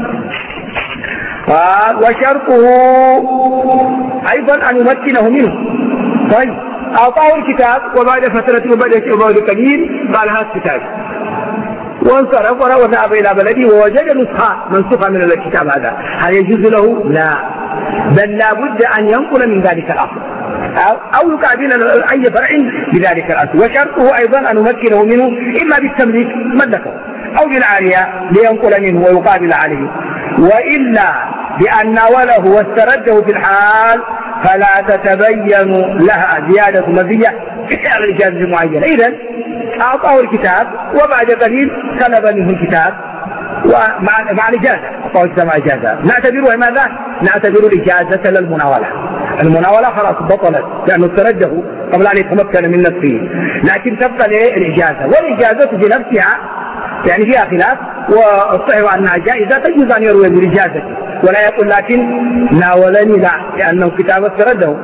A: وشرطه أيضا أن يمكنه منه. طيب أعطاه الكتاب وبعد فترة وبعد قليل قال هات كتاب وانصرف وذهب إلى بلده ووجد نسخة منسوخة من الكتاب هذا، هل يجوز له؟ لا، بل لا بد أن ينقل من ذلك الأصل أو يقابل أي فرع بذلك الأصل. وشرطه أيضا أن يمكنه منه إما بالتمليك ملكه أو بالعارية لينقل منه ويقابل عليه، وإلا بأن ناوله واسترده في الحال فلا تتبين لها زيادة مزية على الإجازة المعينة. إذن أعطاه الكتاب وبعد قليل سلب منه الكتاب ومع الإجازة، أعطاه الكتاب مع الإجازة. نعتبره ماذا؟ نعتبر الإجازة للمناولة. المناولة خلاص بطلت لأنه استرده قبل أن يتمكن من نفسه، لكن تبقى الإجازة، والإجازة بنفسها يعني فيها خلاف، والصحيح أنها جائزة تجوز أن يروي بالإجازة ولا يقول لكن ناولني لا لأنه كتاب استرده.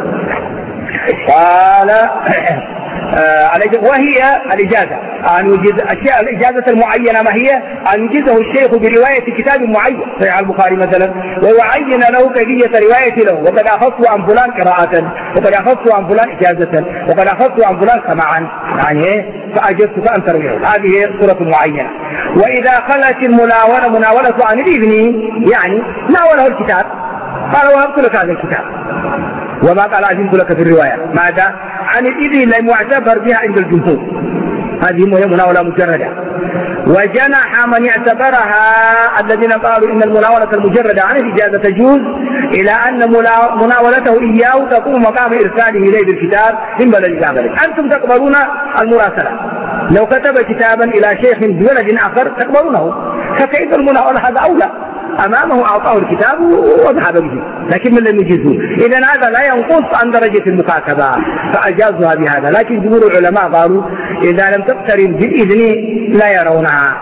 A: قال وهي الإجازة أن يجيز أشياء الإجازة المعينة ما هي؟ أن يجيزه الشيخ برواية كتاب معين صحيح البخاري مثلا ويعين له كيفية رواية له، وقد أخذت عن فلان قراءة وقد أخذت عن فلان إجازة وقد أخذت عن فلان سماعا، يعني فأجزتك أن ترويه. هذه صورة معينة. وإذا خلت مناولة عن الإذن يعني ناوله الكتاب قال وهبت لك هذا الكتاب وما قال عزمت لك في الرواية، ماذا؟ عن الإذن المعتبر بها عند الجمهور، هذه مناولة مجردة. وجنح من اعتبرها الذين قالوا إن المناولة المجردة عن الإجازة تجوز إلى أن مناولته إياه تقوم مقام إرساله إليه بالكتاب من بلد إلى بلد. أنتم تقبلون المراسلة، لو كتب كتابا إلى شيخ ببلد آخر تقبلونه، فكيف المناولة؟ هذا أولى، أمامه أعطاه الكتاب وذهب به، لكن من لم يجيزه. إذن هذا لا ينقص عن درجة المكاتبة فأجازها بهذا، لكن جمهور العلماء قالوا إذا لم تقترن بالإذن لا يرونها،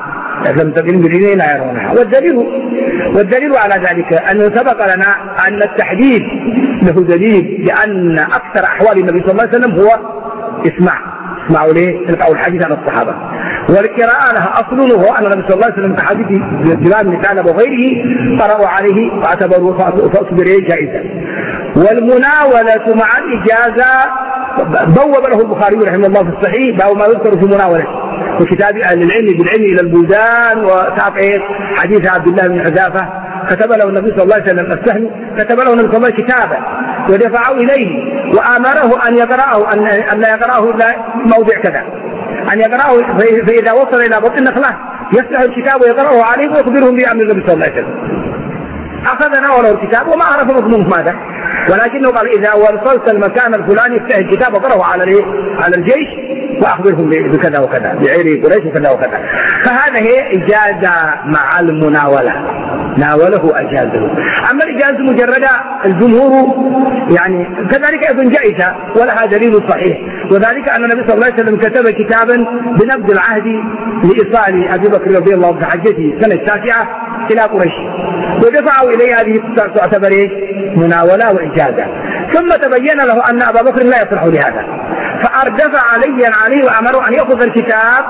A: والدليل على ذلك أنه سبق لنا أن التحديد له دليل، لأن أكثر أحوال النبي صلى الله عليه وسلم هو اسمعوا ليه تلقوا الحديث عن الصحابة، والقراءة لها أصل وهو أن النبي صلى الله عليه وسلم كحديث الإمام بن ثعلبة وغيره قرأوا عليه فاعتبروا فأصبر جائزة. والمناولة مع الإجازة بوب له البخاري رحمه الله في الصحيح باب ما يذكر في مناولة في كتاب أهل العلم بالعلم إلى البلدان، وتعرف حديث عبد الله بن حذافة كتب له النبي صلى الله عليه وسلم السهم، كتب له النبي صلى الله عليه وسلم كتابا ودفعه إليه وآمره أن يقرأه أن لا يقرأه إلا موضع كذا، أن يقرأه فإذا وصل إلى بطن النخلة يفتح الكتاب ويقرأه عليه ويخبرهم بأمر النبي صلى الله عليه وسلم. أخذنا وله الكتاب وما عرف مضمونه ماذا، ولكنه قال إذا وصلت المكان الفلاني افتح الكتاب وقرأه على الجيش وأخبرهم بكذا وكذا بعير قريش وكذا وكذا. فهذا هي إجازة مع المناولة، ناوله أجازه. أما الإجازة المجردة الجمهور يعني كذلك أيضا جائزة ولها دليل صحيح، وذلك أن النبي صلى الله عليه وسلم كتب كتابا بنبذ العهد لإيصال أبي بكر رضي الله عنه في حجته سنة 9 إلى قريش، ودفعوا إليه هذه تعتبر مناولة وإجازة. ثم تبين له أن أبا بكر لا يصلح لهذا، فأردف عليه وأمره أن يأخذ الكتاب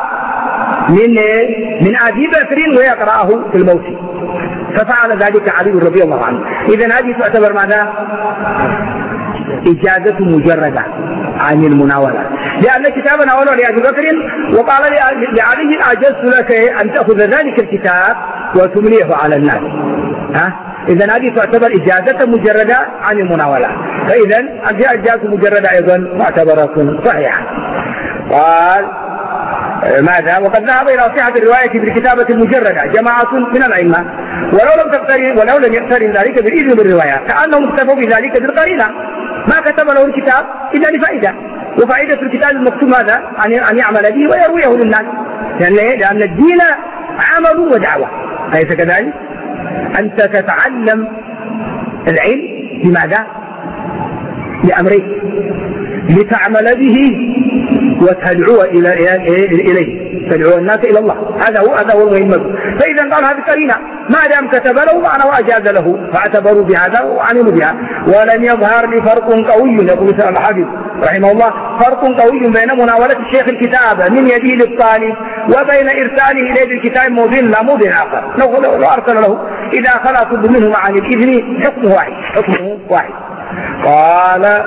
A: من أبي بكر ويقرأه في الموت، ففعل ذلك علي رضي الله عنه. إذن هذه تعتبر ماذا؟ إجازة مجردة عن المناولة، لأن الكتاب ناوله لأبي بكر وقال لعلي أجزت لك أن تأخذ ذلك الكتاب وتمليه على الناس. إذن هذه تعتبر إجازة مجردة عن المناولة، فإذن إجازة مجردة أيضا معتبرة صحيحة. قال ماذا؟ وقد ذهب إلى صحة الرواية بالكتابة المجردة جماعة من الأئمة ولو لم يقترن ذلك بالإذن بالرواية، كأنهم اكتفوا بذلك بالقرينة، ما كتب له الكتاب إلا لفائدة، وفائدة الكتاب المكتوب ماذا؟ أن يعمل به ويرويه للناس، لأن الدين عمل ودعوة، أليس كذلك؟ أنت تتعلم العلم بماذا؟ لأمرين: لتعمل به وتدعو إليه، تدعو الناس إلى الله. هذا هو المهم. فإذا قال هذه قرينة، ما دام كتب له معنى وأجاز له، فاعتبروا بهذا وعملوا بها. ولم يظهر لي فرق قوي، يقول سلام الحافظ رحمه الله، فرق قوي بين مناولة الشيخ الكتاب من يده للطالب وبين إرساله إليه بالكتاب موضع لا موضع آخر. لو أرسل له إذا خلا كل منهما عن الإذن حكمه واحد. قال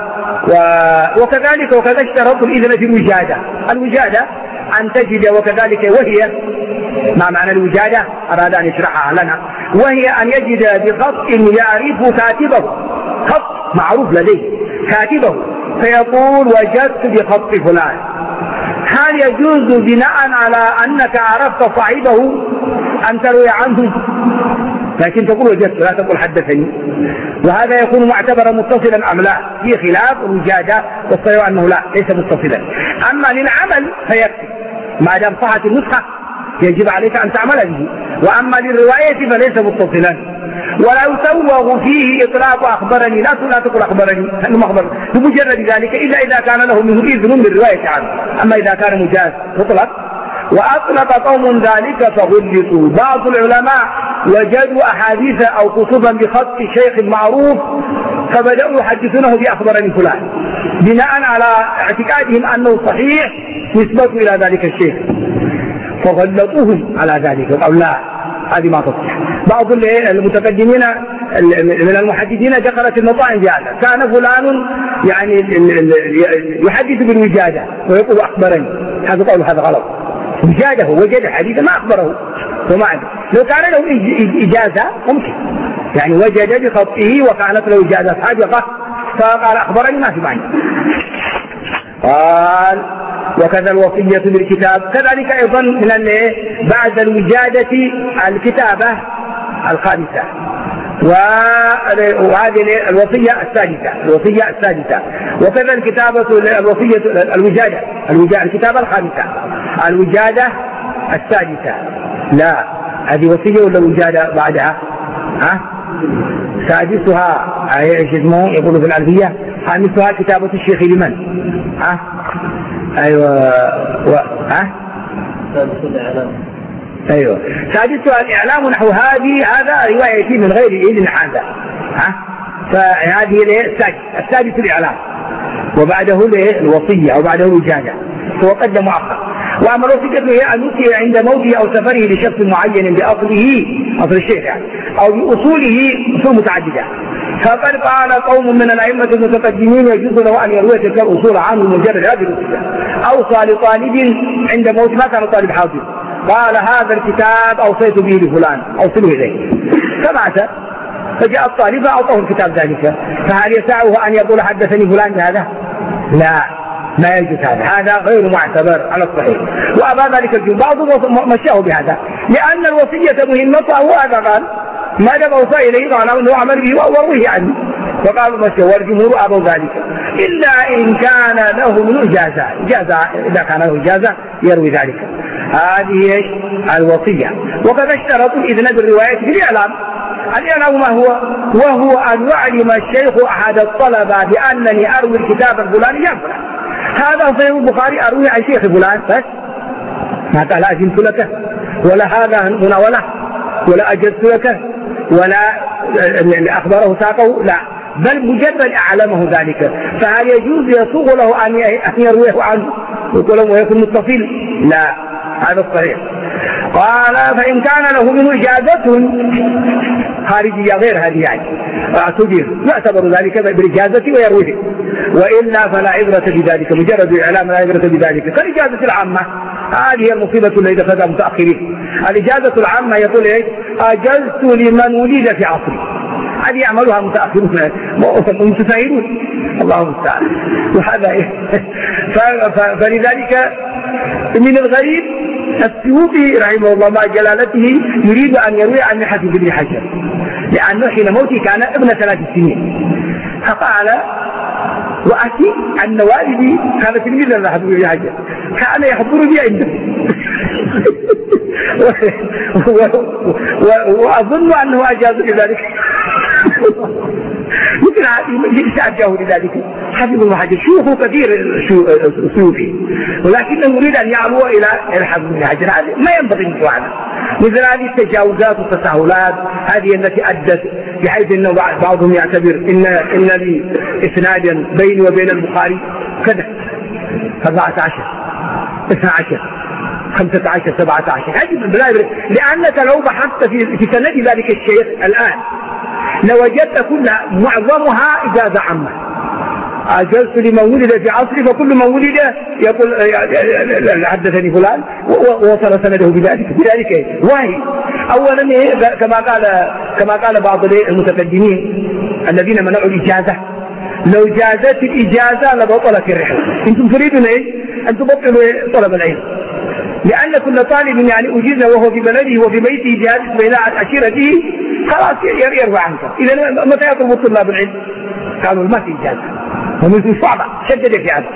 A: وكذا اشترط الإذن في الوجادة أن تجد، وكذلك وهي ما معنى الوجادة أراد أن يشرحها لنا، وهي أن يجد بخط يعرف كاتبه، خط معروف لديه كاتبه، فيقول وجدت بخط فلان. هل يجوز بناء على أنك عرفت صاحبه أن تروي عنه، لكن تقول وجدت لا تقول حدثني؟ وهذا يكون معتبرا متصلا أم لا؟ في خلاف الوجادة، والصحيح أنه لا، ليس متصلا. أما للعمل فيكفي، ما دام صحت النسخة يجب عليك أن تعمل به. وأما للرواية فليس متصلا. ولا يسوغ فيه إطلاق أخبرني، لا تقول أخبرني بمجرد ذلك إلا إذا كان له منه إذن بالرواية عنه. أما إذا كان مجاز مطلق. وأطلق قوم ذلك فغلطوا. بعض العلماء وجدوا أحاديث أو كتبا بخط شيخ معروف فبدأوا يحدثونه بأخبرني فلان، بناء على اعتقادهم أنه صحيح نسبة إلى ذلك الشيخ، فغلطوهم على ذلك وقالوا لا، هذه ما تصح. بعض المتقدمين من المحدثين دخلت المطاعم بهذا، كان فلان يعني يحدث بالوجادة ويقول أخبرني، هذا قول هذا غلط. وجاده وجد حديثا ما أخبره، وما عنده. لو كان له إجازة ممكن، يعني وجد بخطئه وكانت له إجازة سابقة فقال أخبرني، ما في معنى. قال وكذا الوصية بالكتاب، كذلك أيضا من بعد الوجادة الكتابة الخامسة، وهذه الوصية السادسة، وكذا الكتابة الوصية الكتابة الخامسة، الوجادة السادسة. لا، هذه وصية ولا وجادة بعدها؟ سادسها اسمه يقولوا في الألفية، خامسها كتابة الشيخ لمن؟ أيوة أيوة، سادسها الإعلام نحو هذا روايتي من غير إذن هذا. فهذه السادس الإعلام، وبعده الوصية أو بعده الوجادة، هو قدم مؤخر. وأما الوصية هي أن يوصي عند موته أو سفره لشخص معين بأصله، أصل الشيخ يعني، أو بأصوله أصول متعددة. فقد قال قوم من الأئمة المتقدمين يجوز له أن يروي تلك الأصول عنه مجرد هذه الوصية. أوصى لطالب عند موت، ما كان طالب حاضر، قال هذا الكتاب أوصيت به لفلان أوصله إليه، فمات فجاء الطالب فأعطاه الكتاب ذلك، فهل يسعه أن يقول حدثني فلان بهذا؟ لا، ما يجوز هذا غير معتبر على الصحيح. وأبى ذلك الجمهور، بعضهم مشاه بهذا لأن الوصية مهمتها، وهذا قال ما دام أوصى إليه قال أنه عمل به ورويه عنه، فقالوا مشاه، والجمهور أبوا ذلك إلا إن كان له من إجازة، إذا كان له إجازة يروي ذلك. هذه الوصية. وقد اشترطوا الإذن بالرواية في الإعلام ما هو؟ وهو أن يعلم الشيخ أحد الطلبة بأنني أروي الكتاب الفلاني عن فلان. هذا صحيح البخاري أروي عن شيخ فلان بس، ما قال أجزت لك، ولا هذا مناولة، ولا أجزت لك، ولا أخبره ساقه، لا، بل مجرد أعلمه ذلك. فهل يجوز يسوغ له أن يرويه عنه ويكون متصل؟ لا، هذا الصحيح. قال فإن كان له منه إجازة خارجية غير هذه يعني اعتبر، يعتبر ذلك بالإجازة ويرويه، وإلا فلا عبرة بذلك، مجرد الإعلام لا عبرة بذلك. كالإجازة العامة، هذه هي المصيبة التي دخلها متأخرين. الإجازة العامة يقول إيه؟ أجزت لمن ولد في عصري، هذه يعملها متأخرون متساهلون، الله المستعان. وهذا إيه؟ فلذلك من الغريب السيوطي رحمه الله مع جلالته يريد أن يروي عن محمد بن حجر، لأنه حين موته كان ابن 3 سنين، فقال وأتي أن والدي كان تلميذا لحفظ بن حجر، كان يحضر بي عنده وأظن أنه أجاز لذلك. مثل استعجاه لذلك حفظ ابن حجر شيوخه كثير السيوطي، ولكنه يريد أن يعلو إلى حفظ ابن حجر. ما ينبغي مثل هذا، مثل هذه التجاوزات والتساهلات هذه التي أدت بحيث أنه بعضهم يعتبر إن لي إسنادا بيني وبين البخاري كذا 14 12 15 17 هذه، لأنك لو بحثت في سند ذلك الشيخ الآن لوجدت كل معظمها إجازة عامة. أجلت لمن ولد في عصري، فكل من ولد يقول حدثني فلان ووصل سنده بذلك وهي أولا كما قال بعض المتقدمين الذين منعوا الإجازة، لو جازت الإجازة لبطلت الرحلة. أنتم تريدون أن تبطلوا طلب العلم، لأن كل طالب يعني أجيز وهو في بلده وفي بيته جالس بين عشيرته خلاص يرفع عنك. إذا متى يطلب طلاب العلم؟ قالوا ما في إجازة، ومن صعبة شدد في هذا.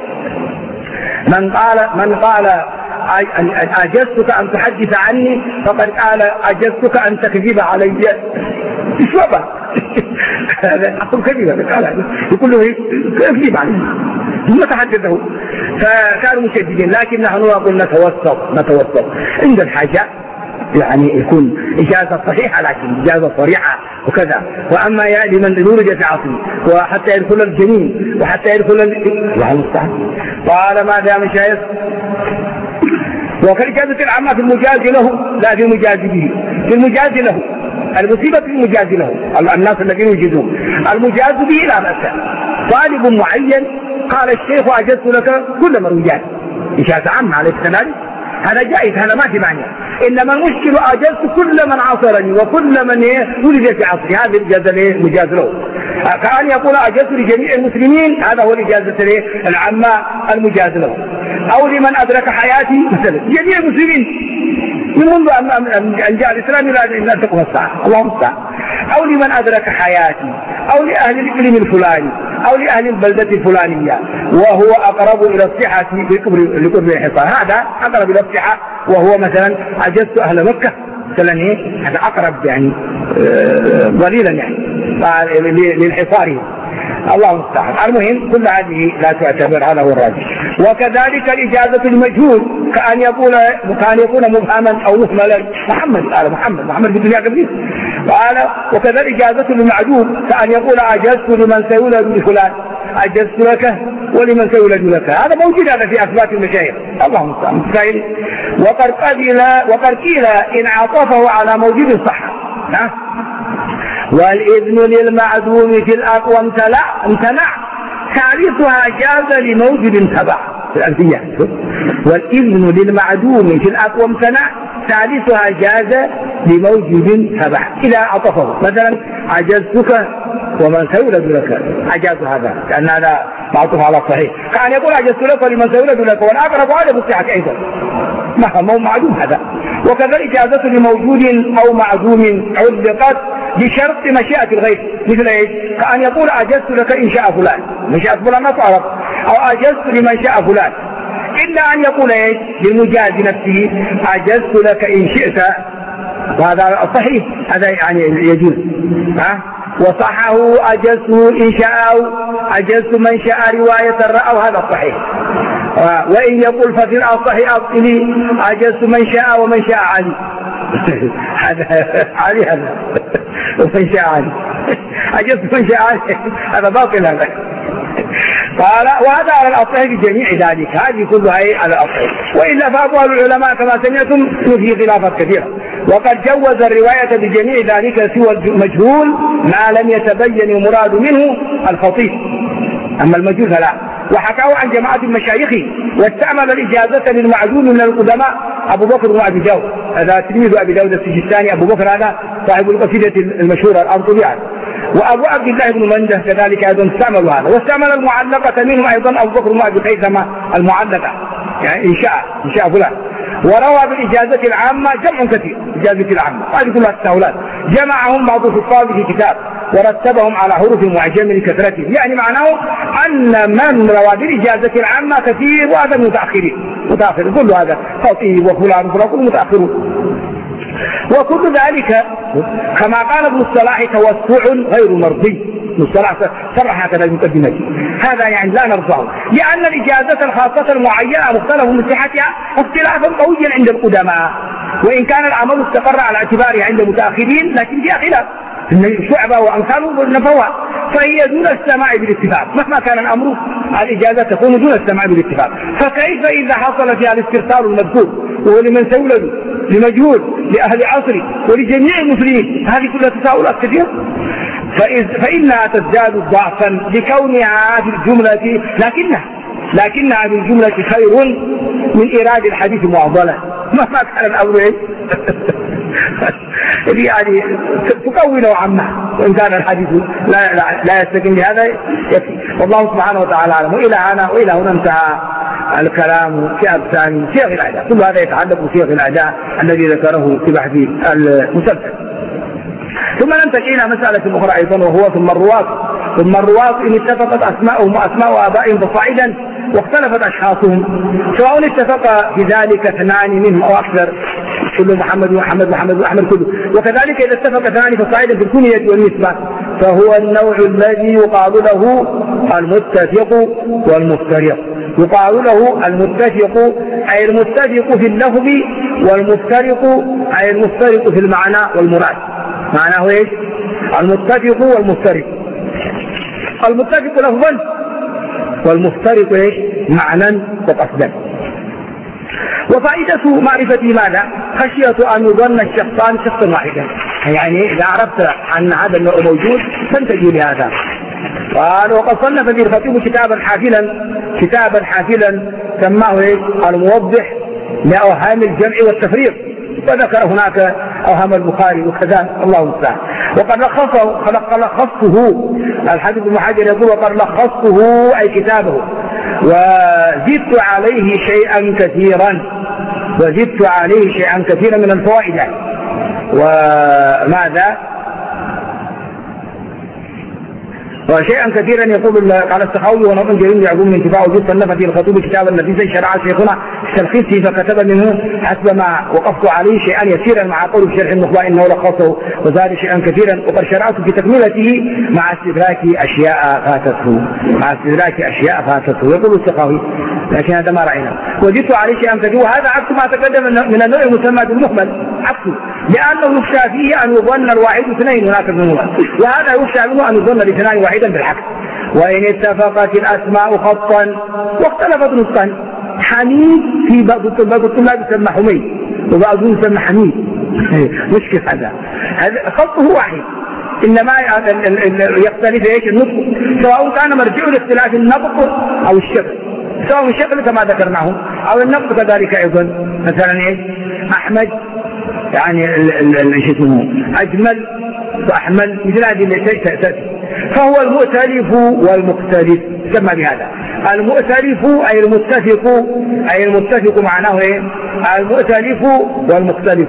A: من قال أجزتك أن تحدث عني فقد قال أجزتك أن تكذب علي. صعبة هذا أقول كذبة، يقول له اكذب علي ثم تحدثه. فكانوا مشددين، لكن نحن نقول نتوسط عند الحاجة، يعني يكون إجازة صحيحة لكن إجازة صريحة وكذا. وأما لمن ولد في عصره وحتى يدخل الجنين وحتى يدخل الله المستعان. قال ماذا يا مشايخ؟ وكالإجازة العامة في المجاز له لا في المجاز به، في المجاز له المصيبة في المجاز له، الناس الذين يجيزون المجاز به لا بأس. طالب معين قال الشيخ أجزت لك كل من يجاز، إجازة عامة عليه السلام، هذا جائز، هذا ما في معنى. إنما المشكل أجزت كل من عاصرني وكل من ولد في عصري، هذا الإجازة مجاز له. كأن يقول أجزت لجميع المسلمين، هذا هو الإجازة العامة المجاز له. أو لمن أدرك حياتي مثلا جميع المسلمين من منذ أن جاء الإسلام إلى أن تقوم الساعة، الله المستعان. أو لمن أدرك حياتي، أو لأهل الإقليم الفلاني، أو لأهل البلدة الفلانية، وهو أقرب إلى الصحة لقرب الحصار، هذا أقرب إلى الصحة. وهو مثلا أجزت أهل مكة مثلا، هذا أقرب يعني ضليلا يعني للحصار، الله المستعان. المهم كل هذه لا تعتبر، هذا هو الراجح. وكذلك الإجازة المجهول كأن يكون مبهما أو مهملا. محمد في الدنيا قبل قال. وكذلك إجازة المعدوم كأن يقول أجزت لمن سيولد لفلان، أجزت لك ولمن سيولد لك. هذا موجود هذا في أثبات المشايخ، الله المستعان. وقد قيل إن عطفه على موجود صحة. والإذن للمعدوم في الأقوى امتنع، ثالثها جاز لموجب تبع في الألفية. والإذن للمعدوم في الأقوى امتنع، ثالثها جاز لموجب تبع. إذا عطفه مثلا أجزتك ومن سيولد لك، أجاز هذا لأن هذا معطوف على الصحيح. كأن يقول أجزت لك ولمن سيولد لك، والأقرب هذا بالصحة أيضا، ما هو معدوم هذا. وكذا إجازة لموجود أو معدوم علقت بشرط مشيئة الغير، مثل ايش؟ كأن يقول أجزت لك إن شاء فلان، مشيئة فلان ما تعرف، أو أجزت لمن شاء فلان، إلا أن يقول ايش؟ للمجاز نفسه أجزت لك إن شئت، وهذا الصحيح، هذا يعني يجوز. وصحه أجزته إن شاء، أجزت من شاء رواية رأوا، هذا الصحيح. وإن يقول ففي الأصح أبطلي أجزت من شاء ومن شاء علي. علي هذا ومن شاء علي، أجزت من شاء علي، هذا باطل هذا. قال وهذا على الأصح بجميع ذلك، هذه كلها على الأصح. وإلا فأقوال العلماء كما سمعتم فيه خلافات كثيرة. وقد جوز الرواية بجميع ذلك سوى المجهول ما لم يتبين المراد منه الخطيب، أما المجهول فلا. وحكاه عن جماعة المشايخ، واستعمل الإجازة للمعدوم من القدماء أبو بكر بن أبي داود، هذا تلميذ أبي داود السجستاني، أبو بكر هذا صاحب القصيدة المشهورة الأرطبيعة. وأبو عبد الله بن منده كذلك أيضا استعملوا هذا. واستعمل المعلقة منهم أيضا أبو بكر بن أبي خيثمة المعلقة، يعني إن شاء فلان. وروى بالإجازة العامة جمع كثير، إجازة العامة هذه كلها التساهلات، جمعهم بعض الحفاظ في كتاب ورتبهم على حروف معجم لكثرتهم، يعني معناه أن من روى بالإجازة العامة كثير، وهذا متأخر كل هذا خطيب وفلان كل متأخرون. وكل ذلك كما قال ابن الصلاح توسع غير مرضي، مصطلح صرح هكذا المقدمة. هذا يعني لا نرفعه، لأن الإجازة الخاصة المعينة مختلف من صحتها اختلافا قويا عند القدماء، وإن كان العمل استقر على اعتبارها عند المتأخرين لكن فيها خلاف. شعبة وأمثاله نفوها، فهي دون السماع بالاتفاق. مهما كان الأمر الإجازة تكون دون السماع بالاتفاق، فكيف إذا حصل فيها الاسترسال المذكور وهو لمن سولد لمجهول لأهل عصره ولجميع المسلمين، هذه كلها تساؤلات كثيرة، فإنها تزداد ضعفا لكونها في الجملة، لكنها في الجملة خير من إيراد الحديث معضلا مهما كان الأمر يعني تكون نوعا ما، وإن كان الحديث لا يستقيم بهذا يكفي. والله سبحانه وتعالى أعلم. وإلى هنا انتهى الكلام في أقسام صيغ الأداء، كل هذا يتعلق بصيغ الأداء الذي ذكره في بحث المسلسل. ثم ننتقل إلى مسألة أخرى أيضا، وهو ثم الرواة إن اتفقت أسماءهم وأسماء آبائهم فصاعدا واختلفت أشخاصهم، سواء اتفق في ذلك اثنان منهم أو أكثر، كل محمد ومحمد محمد وأحمد كله، وكذلك إذا اتفق اثنان فصاعدا في الكنية والنسبة، فهو النوع الذي يقال له المتفق والمفترق. يقال له المتفق أي المتفق في اللفظ، والمفترق أي المفترق في المعنى والمراد. معناه ايش؟ المتفق والمفترق، المتفق لفظا والمفترق ايش؟ معنى وقصدا. وفائدة معرفة ماذا؟ خشية أن يظن الشخصان شخصا واحدا، يعني إذا عرفت أن هذا النوع موجود فانتجي لهذا. قال وقد صنف في الخطيب كتابا حافلا سماه ايش؟ الموضح لأوهام الجمع والتفريق، وذكر هناك أوهام البخاري وكذا، الله المستعان. وقد لخصته الحافظ ابن حجر يقول وقد لخصته أي كتابه، وزدت عليه شيئا كثيرا من الفوائد. وماذا؟ وشيئا كثيرا يقول قال السخاوي ونظم جريم يعقوب من انتفاع وجود صنف في الخطوب كتابا نفيسا شرع شيخنا التلخيصي فكتب منه حسب ما وقفت عليه شيئا يسيرا مع قول شرح النخبة انه لخصه وزاد شيئا كثيرا، وقد شرعت في تكملته مع استدراك اشياء فاتته يقول السخاوي، لكن هذا ما راينا. وزدت عليه شيئا كثيرا، وهذا عكس ما تقدم من النوع المسمى بالمهمل، عكسه، لانه يخشى فيه ان يظن الواحد اثنين هناك من هو، وهذا يخشى منه ان يظن الاثنان واحدا بالعكس. وإن اتفقت الأسماء خطا واختلفت نطقا، حميد في بعض الطلاب يسمى حميد وبعضهم يسمى حميد، مشكل هذا خطه واحد، إنما يختلف ايش؟ النطق، سواء كان مرجع لاختلاف النطق أو الشكل، سواء الشكل كما ذكرناه أو النطق كذلك أيضا. مثلا ايش؟ أحمد يعني ايش اسمه أجمل وأحمل، مثل هذه الشيء تأتي. فهو المؤتلف والمختلف يسمى بهذا. المؤتلف أي المتفق معناه ايه؟ المؤتلف والمختلف.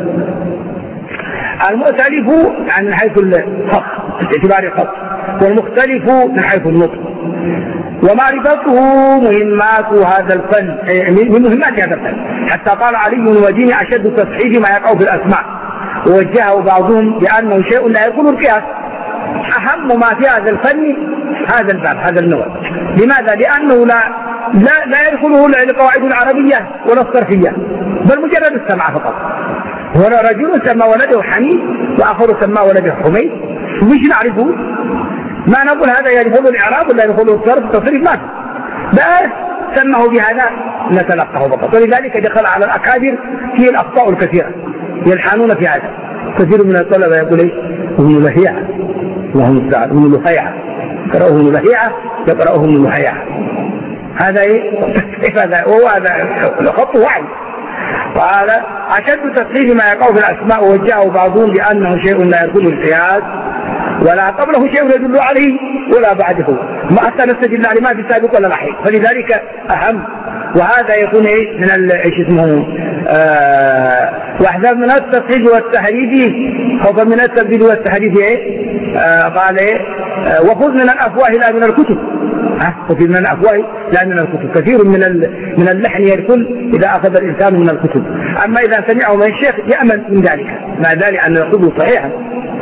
A: المؤتلف يعني من حيث الخط باعتبار الخط، والمختلف من حيث النطق. ومعرفته مهمات هذا الفن، من مهمات هذا الفن، حتى قال علي المديني أشد تصحيح ما يقع في الأسماء، ووجهه بعضهم بأنه شيء لا يكون القياس. أهم ما في هذا الفن هذا الباب، هذا النوع. لماذا؟ لأنه لا يدخله القواعد العربية ولا الصرفية، بل مجرد السمع فقط. هنا رجل سمى ولده حميد وآخر سمى ولده حميد، وش نعرفه؟ ما نقول هذا يدخل الإعراب ولا يدخل الصرف التصريف، ما بس سمه بهذا نتلقاه فقط. ولذلك دخل على الأكابر فيه الأخطاء الكثيرة، يلحنون في هذا. كثير من الطلبة يقول ايش؟ ابن لهيعة، اللهم المستعان، ابن لهيعة، يقرأه ابن لهيعة يقرأه ابن لهيعة. هذا ايه؟ كيف هذا؟ وهو هذا خط وعي. قال أشد تصحيح ما يقع في الأسماء، ووجهه بعضهم بأنه شيء لا يكون القياس ولا قبله شيء يدل عليه ولا بعده، ما حتى نستدل عليه ما في السابق ولا لاحق، فلذلك أهم. وهذا يكون ايش؟ من ايش اسمه واحذر من التصحيح والتحريف خوفا من التبديل والتحريف ايه؟ قال ايه؟ وخذ من الافواه لا من الكتب. خذ من الافواه لا من الكتب. كثير من اللحن يدخل اذا اخذ الانسان من الكتب، اما اذا سمعه من الشيخ يامن من ذلك، مع ذلك ان يقول صحيحا.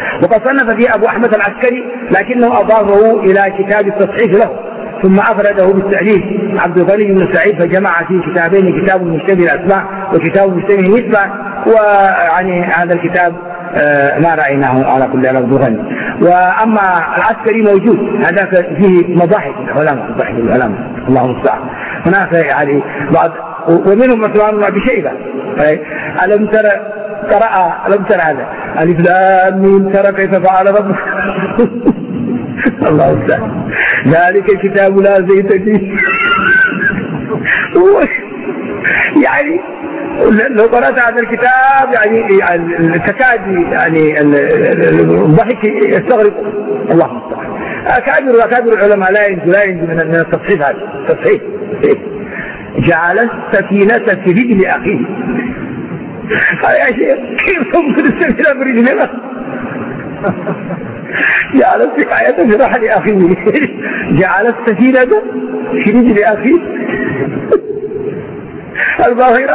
A: وقد صنف فيه أبو أحمد العسكري لكنه أضافه إلى كتاب التصحيح له، ثم أفرده بالتأليف عبد الغني بن سعيد فجمع فيه كتابين، كتاب مشتبه الأسماء وكتاب مشتبه النسبة. ويعني هذا الكتاب ما رأيناه على كل عبد الغني. وأما العسكري موجود، هذاك فيه مضاحك العلماء، مضاحك العلماء الله المستعان. هناك يعني بعض ومنهم مثلا ابن أبي شيبة. ألم ترى هذا ألف لام ميم ترى كيف فعل ربك الله المستعان. ذلك الكتاب لا زيت فيه يعني لو قرأت هذا الكتاب يعني تكاد يعني الضحك يستغرق الله المستعان. أكابر العلماء لا ينجو من التصحيح. هذا التصحيح جعل السفينة في رجل أخيه. يا شيخ كيف تنظر السفينة في رجل أخيه؟ جعل السفينة في رحل أخيه، جعل السفينة في رجل أخيه الظاهرة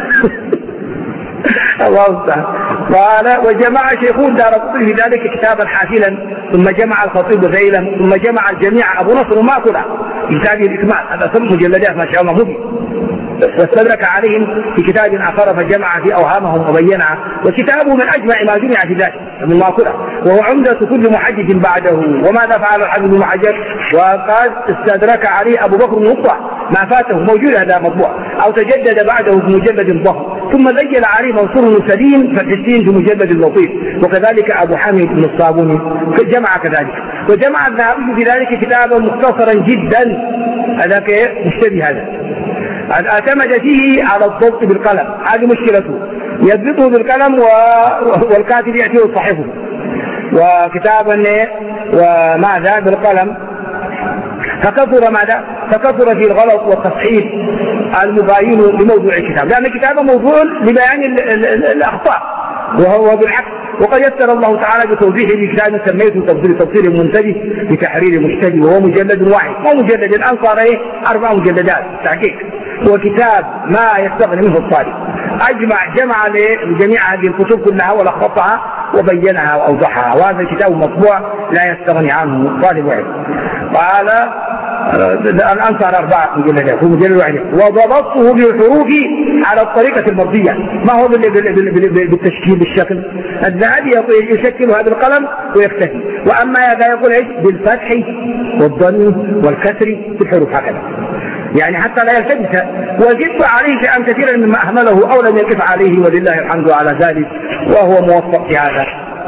A: الله المستعان. قال وجمع شيخو الدارقطني في ذلك كتابا حافلا، ثم جمع الخطيب ذيلا، ثم جمع الجميع أبو نصر ماكلة في كتابه الإكمال، هذا 7 مجلدات ما شاء الله مبين. واستدرك عليهم في كتاب آخر فجمع في أوهامهم وبينها، وكتابه من أجمع ما جمع في ذلك من ماكلة، وهو عمدة كل محدث بعده. وماذا فعل الحافظ بن حجر؟ وقد استدرك عليه أبو بكر النقطة ما فاته، موجود هذا مطبوع، أو تجدد بعده في مجلد ضخم، ثم ذيل عليه منصور سليم فتح الدين في مجلد لطيف، وكذلك أبو حامد بن الصابوني جمع كذلك. وجمع الذهبي في ذلك كتابا مختصرا جدا، هذاك مشتبه. هذا اعتمد فيه على الضبط بالقلم، هذه مشكلته، يضبطه بالقلم والكاتب يأتيه يصححه. وكتابا وماذا بالقلم فكثر ماذا؟ فكثر في الغلط والتصحيح المباين لموضوع الكتاب، لأن الكتاب موضوع لبيان الأخطاء، وهو بالعكس. وقد يسر الله تعالى بتوضيحه لكتاب سميته تفسير منتبه بتحرير مشتبه، وهو مجلد واحد، مو مجلد، الآن صار 4 مجلدات تحقيق. هو كتاب ما يستغني منه الطالب، جمع لجميع هذه الكتب كلها ولخصها وبينها وأوضحها، وهذا الكتاب مطبوع لا يستغني عنه طالب واحد. قال الآن صار 4 مجلدات، هو مجلد واحد. وضبطه بالحروف على الطريقة المرضية، ما هو بالتشكيل بالشكل. الذهبي يشكل هذا القلم ويكتفي، وأما هذا يقول بالفتح والضم والكسر في الحروف هكذا، يعني حتى لا يلتبس. وجدت عليه شيئا كثيرا مما أهمله أو لم يقف عليه، ولله الحمد على ذلك، وهو موفق في هذا.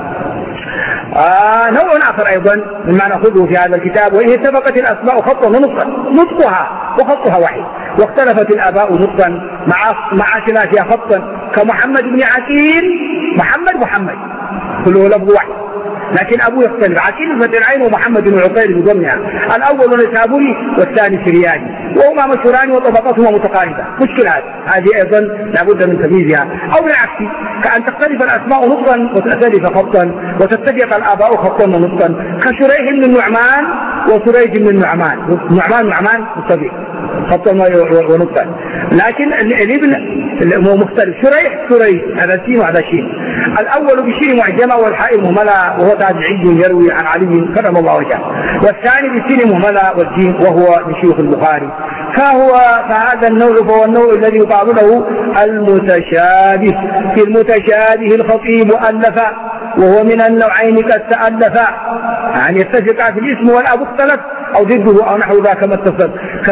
A: نوع آخر أيضا مما نأخذه في هذا الكتاب، وإن اتفقت الأسماء خطا ونطقا، نطقها وخطها واحد، واختلفت الآباء نطقا مع اختلافها خطا، كمحمد بن عقيل، محمد كله لفظ واحد، لكن أبوه يختلف، عقيل بفتح العين ومحمد بن عقيل بضمها، الأول النسابوري والثاني السرياني، وهما مشهوران وطبقاتهما متقاربة. مشكلة هذه أيضا لابد من تمييزها، أو بالعكس كأن تختلف الأسماء نطقا وتختلف خطا، وتتفق الآباء خطا ونطقا، كشريح بن النعمان وسريج بن النعمان، نعمان متفق خطا ونطقا، لكن الابن مختلف، شريح هذا سين وهذا شين، الأول بشين معجمة والحاء مهملة وهو تابعي يروي عن علي كرم الله وجهه، والثاني بالسين مهملة والجيم وهو من شيوخ البخاري. فهذا النوع فهو النوع الذي يقال له المتشابه. في المتشابه الخطيب ألف، وهو من النوعين قد تألف، يعني يتفق في الاسم والأب اختلف أو ضده أو نحو ذاك ما اتصل،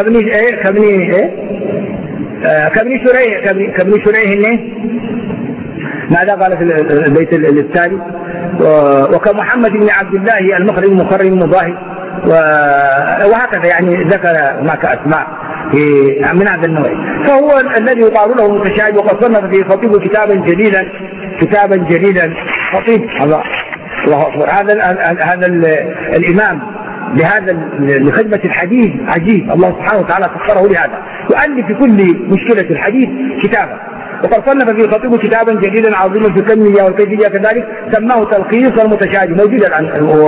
A: كابن شريح ماذا قال في البيت التالي؟ وكمحمد بن عبد الله المخرم مخرم مظاهر، وهكذا يعني ذكر ما كأسماء من هذا النوع. فهو الذي يقال له متشابه، وقد صنف في خطيب كتابا جليلا خطيب. الله أكبر. هذا الإمام لخدمة الحديث عجيب، الله سبحانه وتعالى سخره لهذا، يؤلف في كل مشكلة الحديث كتابا. وقد صنف في خطيبه كتابا جديدا عظيما في الكمية والكيفية كذلك، سماه تلخيص المتشابه، موجود الآن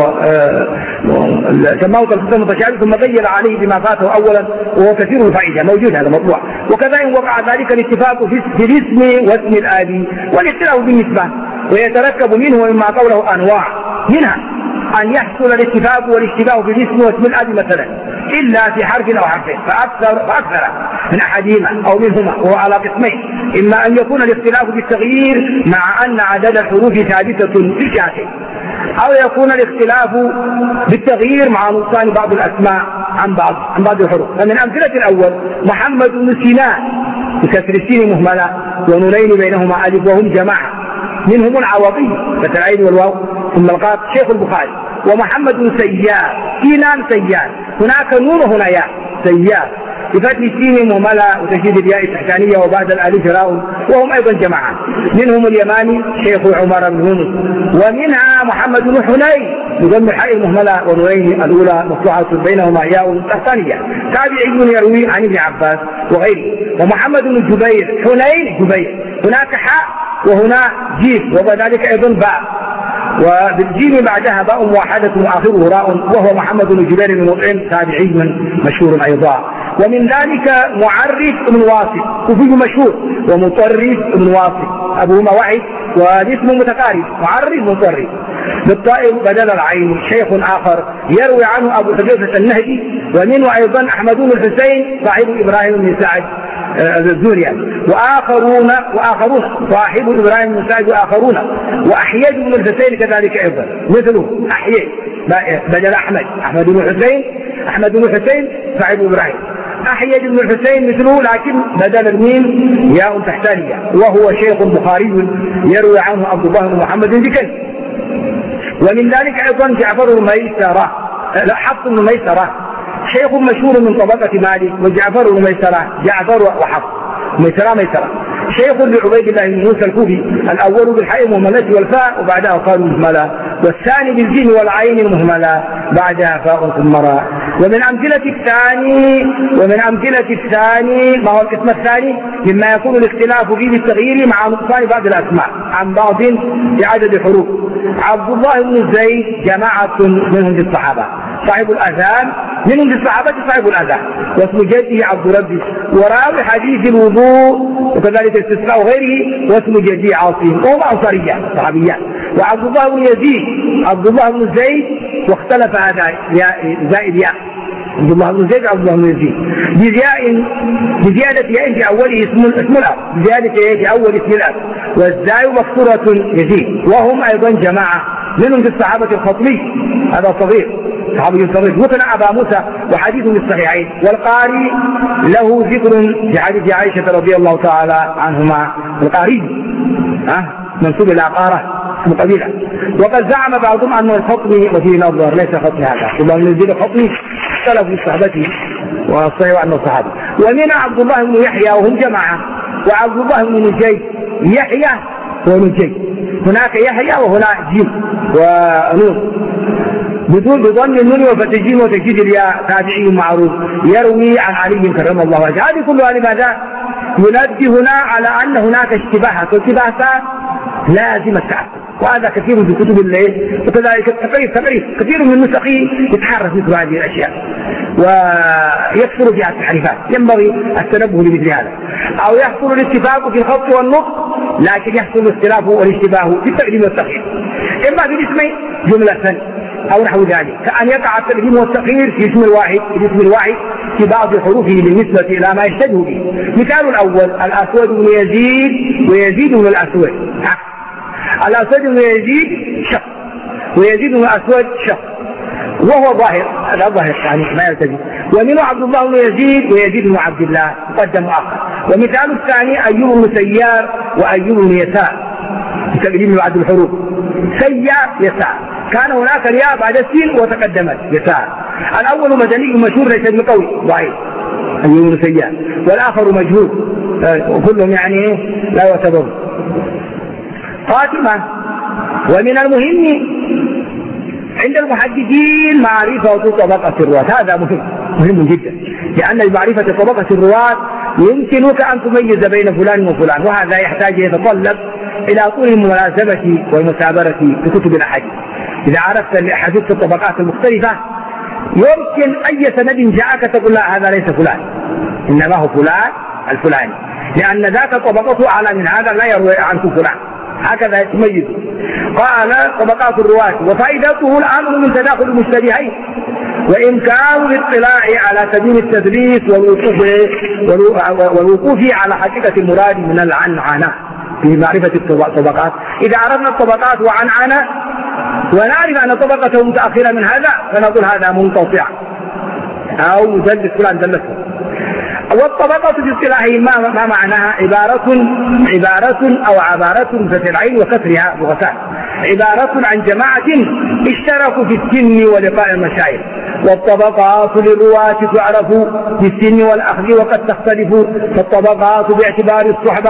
A: سماه تلخيص المتشابه، ثم بين عليه بما فاته أولا، وهو كثير الفائدة، موجود هذا مطبوع. وكذا إن وقع ذلك الاتفاق في الاسم واسم الآبي والاختلاف بالنسبة، ويتركب منه ومما قوله أنواع، منها أن يحصل الاتفاق والاشتباه في الاسم واسم الأب مثلا إلا في حرف أو حرفين فأكثر من أحدهما أو منهما، وهو على قسمين: إما أن يكون الاختلاف بالتغيير مع أن عدد الحروف ثابتة في الجهتين، أو يكون الاختلاف بالتغيير مع نقصان بعض الأسماء عن بعض الحروف. فمن أمثلة الأول محمد بن سينان بكسر السين مهملة ونونين بينهما ألف وهم جماعة، منهم العوضي مثل العين والواو ثم القاف شيخ البخاري. ومحمد بن سيار سينان سيار، هناك نون هنا ياء سيار بفتح السين مهملة وتشديد الياء التحتانية وبعد الألف راء، وهم أيضا جماعة، منهم اليماني شيخ عمر بن يونس. ومنها محمد بن حنين بضم الحاء المهملة ونونين الأولى مفتوحة بينهما ياء تحتانية، تابعي يروي عن ابن عباس وغيره. ومحمد بن جبير حنين جبير، هناك حاء وهنا جيم وكذلك أيضا باء، وبالجيم بعدها باء موحدة وآخره راء، وهو محمد بن جبير بن مطعم تابعي مشهور أيضا. ومن ذلك معرف بن واصف كوفي مشهور، ومطرف بن واصف أبوهما واحد والاسم متقارب، معرف مطرف بالطائر بدل العين، شيخ آخر يروي عنه أبو حذيفة النهدي. ومنه أيضا أحمد بن الحسين صاحب إبراهيم بن سعد الزوري، وآخرون صاحب إبراهيم بن سعد وآخرون، وأحيد بن الحسين كذلك أيضا مثله أحيد بدل أحمد بن الحسين صاحب إبراهيم، أحيد بن الحسين مثله لكن بدل الميم ياء تحتانية، وهو شيخ بخاري يروي عنه عبد الله بن محمد بن. ومن ذلك أيضا جعفر بن ميسرة حفص بن ميسرة شيخ مشهور من طبقة مالك، وجعفر بن ميسرة جعفر وحفص ميسرة شيخ لعبيد الله بن موسى الكوفي، الأول بالحاء المهملة والفاء وبعدها قال مهملة، والثاني بالجيم والعين المهملة بعدها فاء ثم راء. ومن أمثلة الثاني ما هو القسم الثاني مما يكون الاختلاف فيه بالتغيير مع نقصان بعض الأسماء عن بعض بعدد الحروف. عبد الله بن زيد جماعة منهم في الصحابة صاحب الأذان، منهم في الصحابة صاحب الأذان، واسم جده عبد ربي، وراوي حديث الوضوء وكذلك استسقاء غيره، واسم جده عاصم، وهم أنصاريان صحابيان. وعبد الله بن يزيد عبد الله بن زيد، واختلف هذا زائد ياء عبد الله بن زيد عبد الله بن يزيد بزيادة ياء في أوله اسم الأب، بزيادة ياء في أول اسم الأب، والزاي مكسورة يزيد، وهم أيضا جماعة، منهم في الصحابة الخطمي هذا صغير صحابي صغير مثل أبا موسى وحديث من الصحيحين. والقاري له ذكر في حديث عائشة رضي الله تعالى عنهما، القاري منسوب إلى قارة اسم قبيلة. وقد زعم بعضهم أنه الخطمي وفيه نظر، ليس خطمي هذا، والله ينزل الخطمي اختلف في صحبته والصحيح أنه صحابي. ومن عبد الله بن يحيى وهم جماعة، وعبد الله بن نجي يحيى ونجي، هناك يحيى وهنا جيم ونون بضم النون وفتح الجيم وتشديد الياء، تابعي معروف يروي عن علي كرم الله وجهه. هذه كلها لماذا؟ ينبهنا على أن هناك اشتباهات، والاشتباهات لازم التعب، وهذا كثير في كتب الليل، وكذلك التقريب كثير من النسخين يتحرك مثل هذه الأشياء ويكثر فيها التحريفات، ينبغي التنبه لمثل هذا. أو يحصل الاتفاق في الخط والنطق لكن يحصل الاختلاف والاشتباه في التقديم والتأخير، إما في الاسمين جملة أو نحو ذلك، كأن يقع التقديم والتأخير في الاسم الواحد في بعض حروفه بالنسبة إلى ما يشتبه به. مثال الأول الأسود بن يزيد ويزيد بن الأسود، الأسود بن يزيد شق ويزيد بن الأسود شق، وهو ظاهر، هذا ظاهر يعني ما يلتزم. ومنه عبد الله بن يزيد ويزيد بن عبد الله مقدم مؤخر. ومثال الثاني أيوب بن سيار وأيوب بن يسار بتقديم بعد الحروف، سيار يسار، كان هناك الياء بعد السين وتقدمت يسار. الأول مدني مشهور ليس بقوي ضعيف أيوب بن سيار، والآخر مجهول، وكلهم يعني لا يعتبر. خاتمة. ومن المهم عند المحدثين معرفة طبقة الرواة، هذا مهم جدا، لأن بمعرفة طبقة الرواة يمكنك أن تميز بين فلان وفلان، وهذا يحتاج يتطلب إلى طول الملازمة والمثابرة في كتب الأحاديث. إذا عرفت الأحاديث الطبقات المختلفة يمكن أي سند جاءك تقول لا هذا ليس فلان إنما هو فلان الفلاني، لأن ذاك طبقته أعلى من هذا لا يروي عنه فلان. هكذا تميز. قال طبقات الرواة وفائدته الأمر من تداخل المشتبهين وإمكان الاطلاع على سبيل التدليس والوقوف على حقيقة المراد من العنعنة في معرفة الطبقات. إذا عرفنا الطبقات وعنعنة ونعرف أن طبقته متأخرة من هذا فنقول هذا منقطع أو مدلس فلان دلسه. والطبقة في اصطلاحهم ما معناها؟ عبارة أو عبارة بفتح العين وكسرها لغتان، عبارة عن جماعة اشتركوا في السن ولقاء المشايخ. والطبقات للرواة تعرف بالسن والأخذ وقد تختلف، فالطبقات باعتبار الصحبة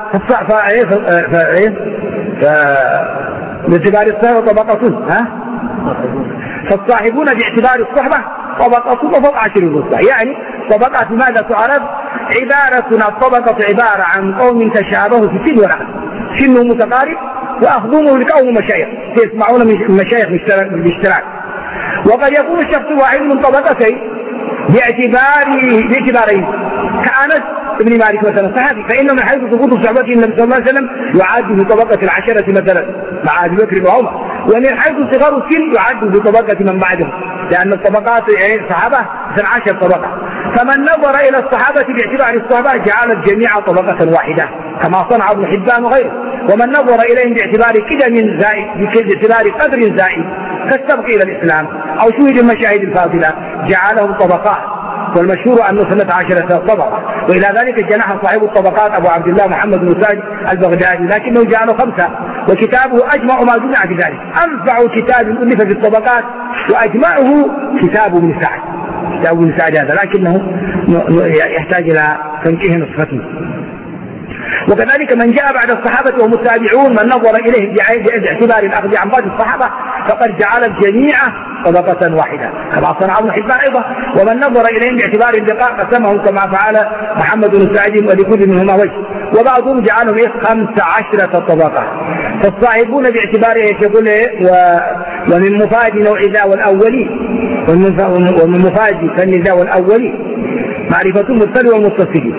A: باعتبار الصحبة طبقة فالصاحبون باعتبار الصحبة طبقة وفوق 10 الوسطى. يعني طبقات ماذا تعرف؟ عبارة الطبقة عبارة عن قوم تشابهوا في السن والأخذ، سنهم متقارب وأخذهم لقوم مشايخ يسمعون من المشايخ بالاشتراك. وقد يكون الشخص واحد من طبقتين باعتبارين كأنس ابن مالك مثلا صحابي، فإنه من حيث ثبوت صحبته النبي صلى الله عليه وسلم يعد في طبقة العشرة مثلا مع أبي بكر وعمر، ومن حيث صغر السن يعد في طبقة من بعدهم، لأن الطبقات الصحابة 12 طبقة. فمن نظر إلى الصحابة باعتبار الصحابة جعل الجميع طبقة واحدة كما صنع ابن حبان وغيره. ومن نظر إليهم باعتبار قدم زائد باعتبار قدر زائد كالسبق إلى الإسلام أو شهود المشاهد الفاضلة جعلهم طبقات. والمشهور أنه 12 طبقة، وإلى ذلك جناح صاحب الطبقات أبو عبد الله محمد بن سعد البغدادي، لكنه جعله 5 وكتابه أجمع ما جمع في ذلك. أنفع كتاب ألف في الطبقات وأجمعه كتاب ابن سعد، كتاب ابن سعد هذا، لكنه يحتاج إلى تنكيه نسخته. وكذلك من جاء بعد الصحابة وهم التابعون من نظر إليه باعتبار الأخذ عن بعض الصحابة فقد جعل الجميع طبقة واحدة كما صنع ابن حبان أيضا. ومن نظر إليهم باعتبار اللقاء قسمهم كما فعل محمد بن سعد ولكل منهما وجه. وبعضهم جعلهم 15 طبقة. فالصاحبون باعتبار يقول ومن مفاد نوع ذا والأولي ومن مفاد فن ذا والأولي معرفة المرسل والمتصل.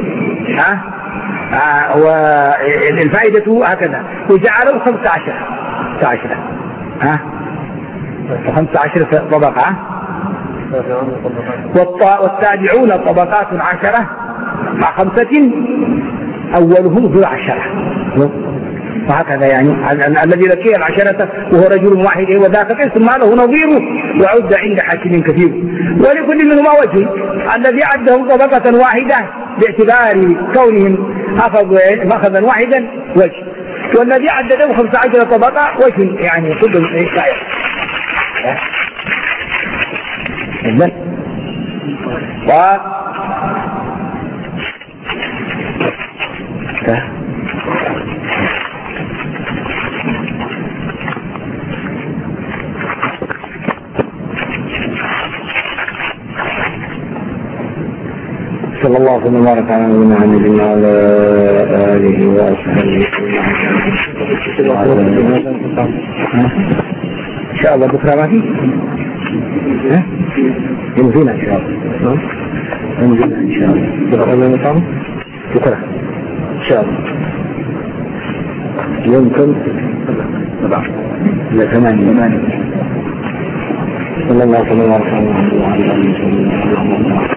A: والفائدة هكذا وجعلوا 15 15 طبقة. والتابعون طبقات 10 مع 5 أولهم ذو 10. وهكذا يعني الذي لقي 10 وهو رجل واحد وذاك ثم له نظيره وعد عند حاكم كثير. ولكل منهما وجه، الذي عدهم طبقة واحدة باعتبار كونهم أخذا واحدا وجه، والذي عددهم 15 طبقة وجه، يعني كل سائر. صلى الله عليه وسلم على نبينا محمد وعلى آله وأصحابه. إن شاء الله بكرة ما في؟ يمكن إن شاء الله. يمكن إن شاء الله. بكرة ما نطعم؟ بكرة إن شاء الله. يمكن 7 إلى 8. صلى الله عليه وسلم على نبينا محمد وعلى آله وصحبه.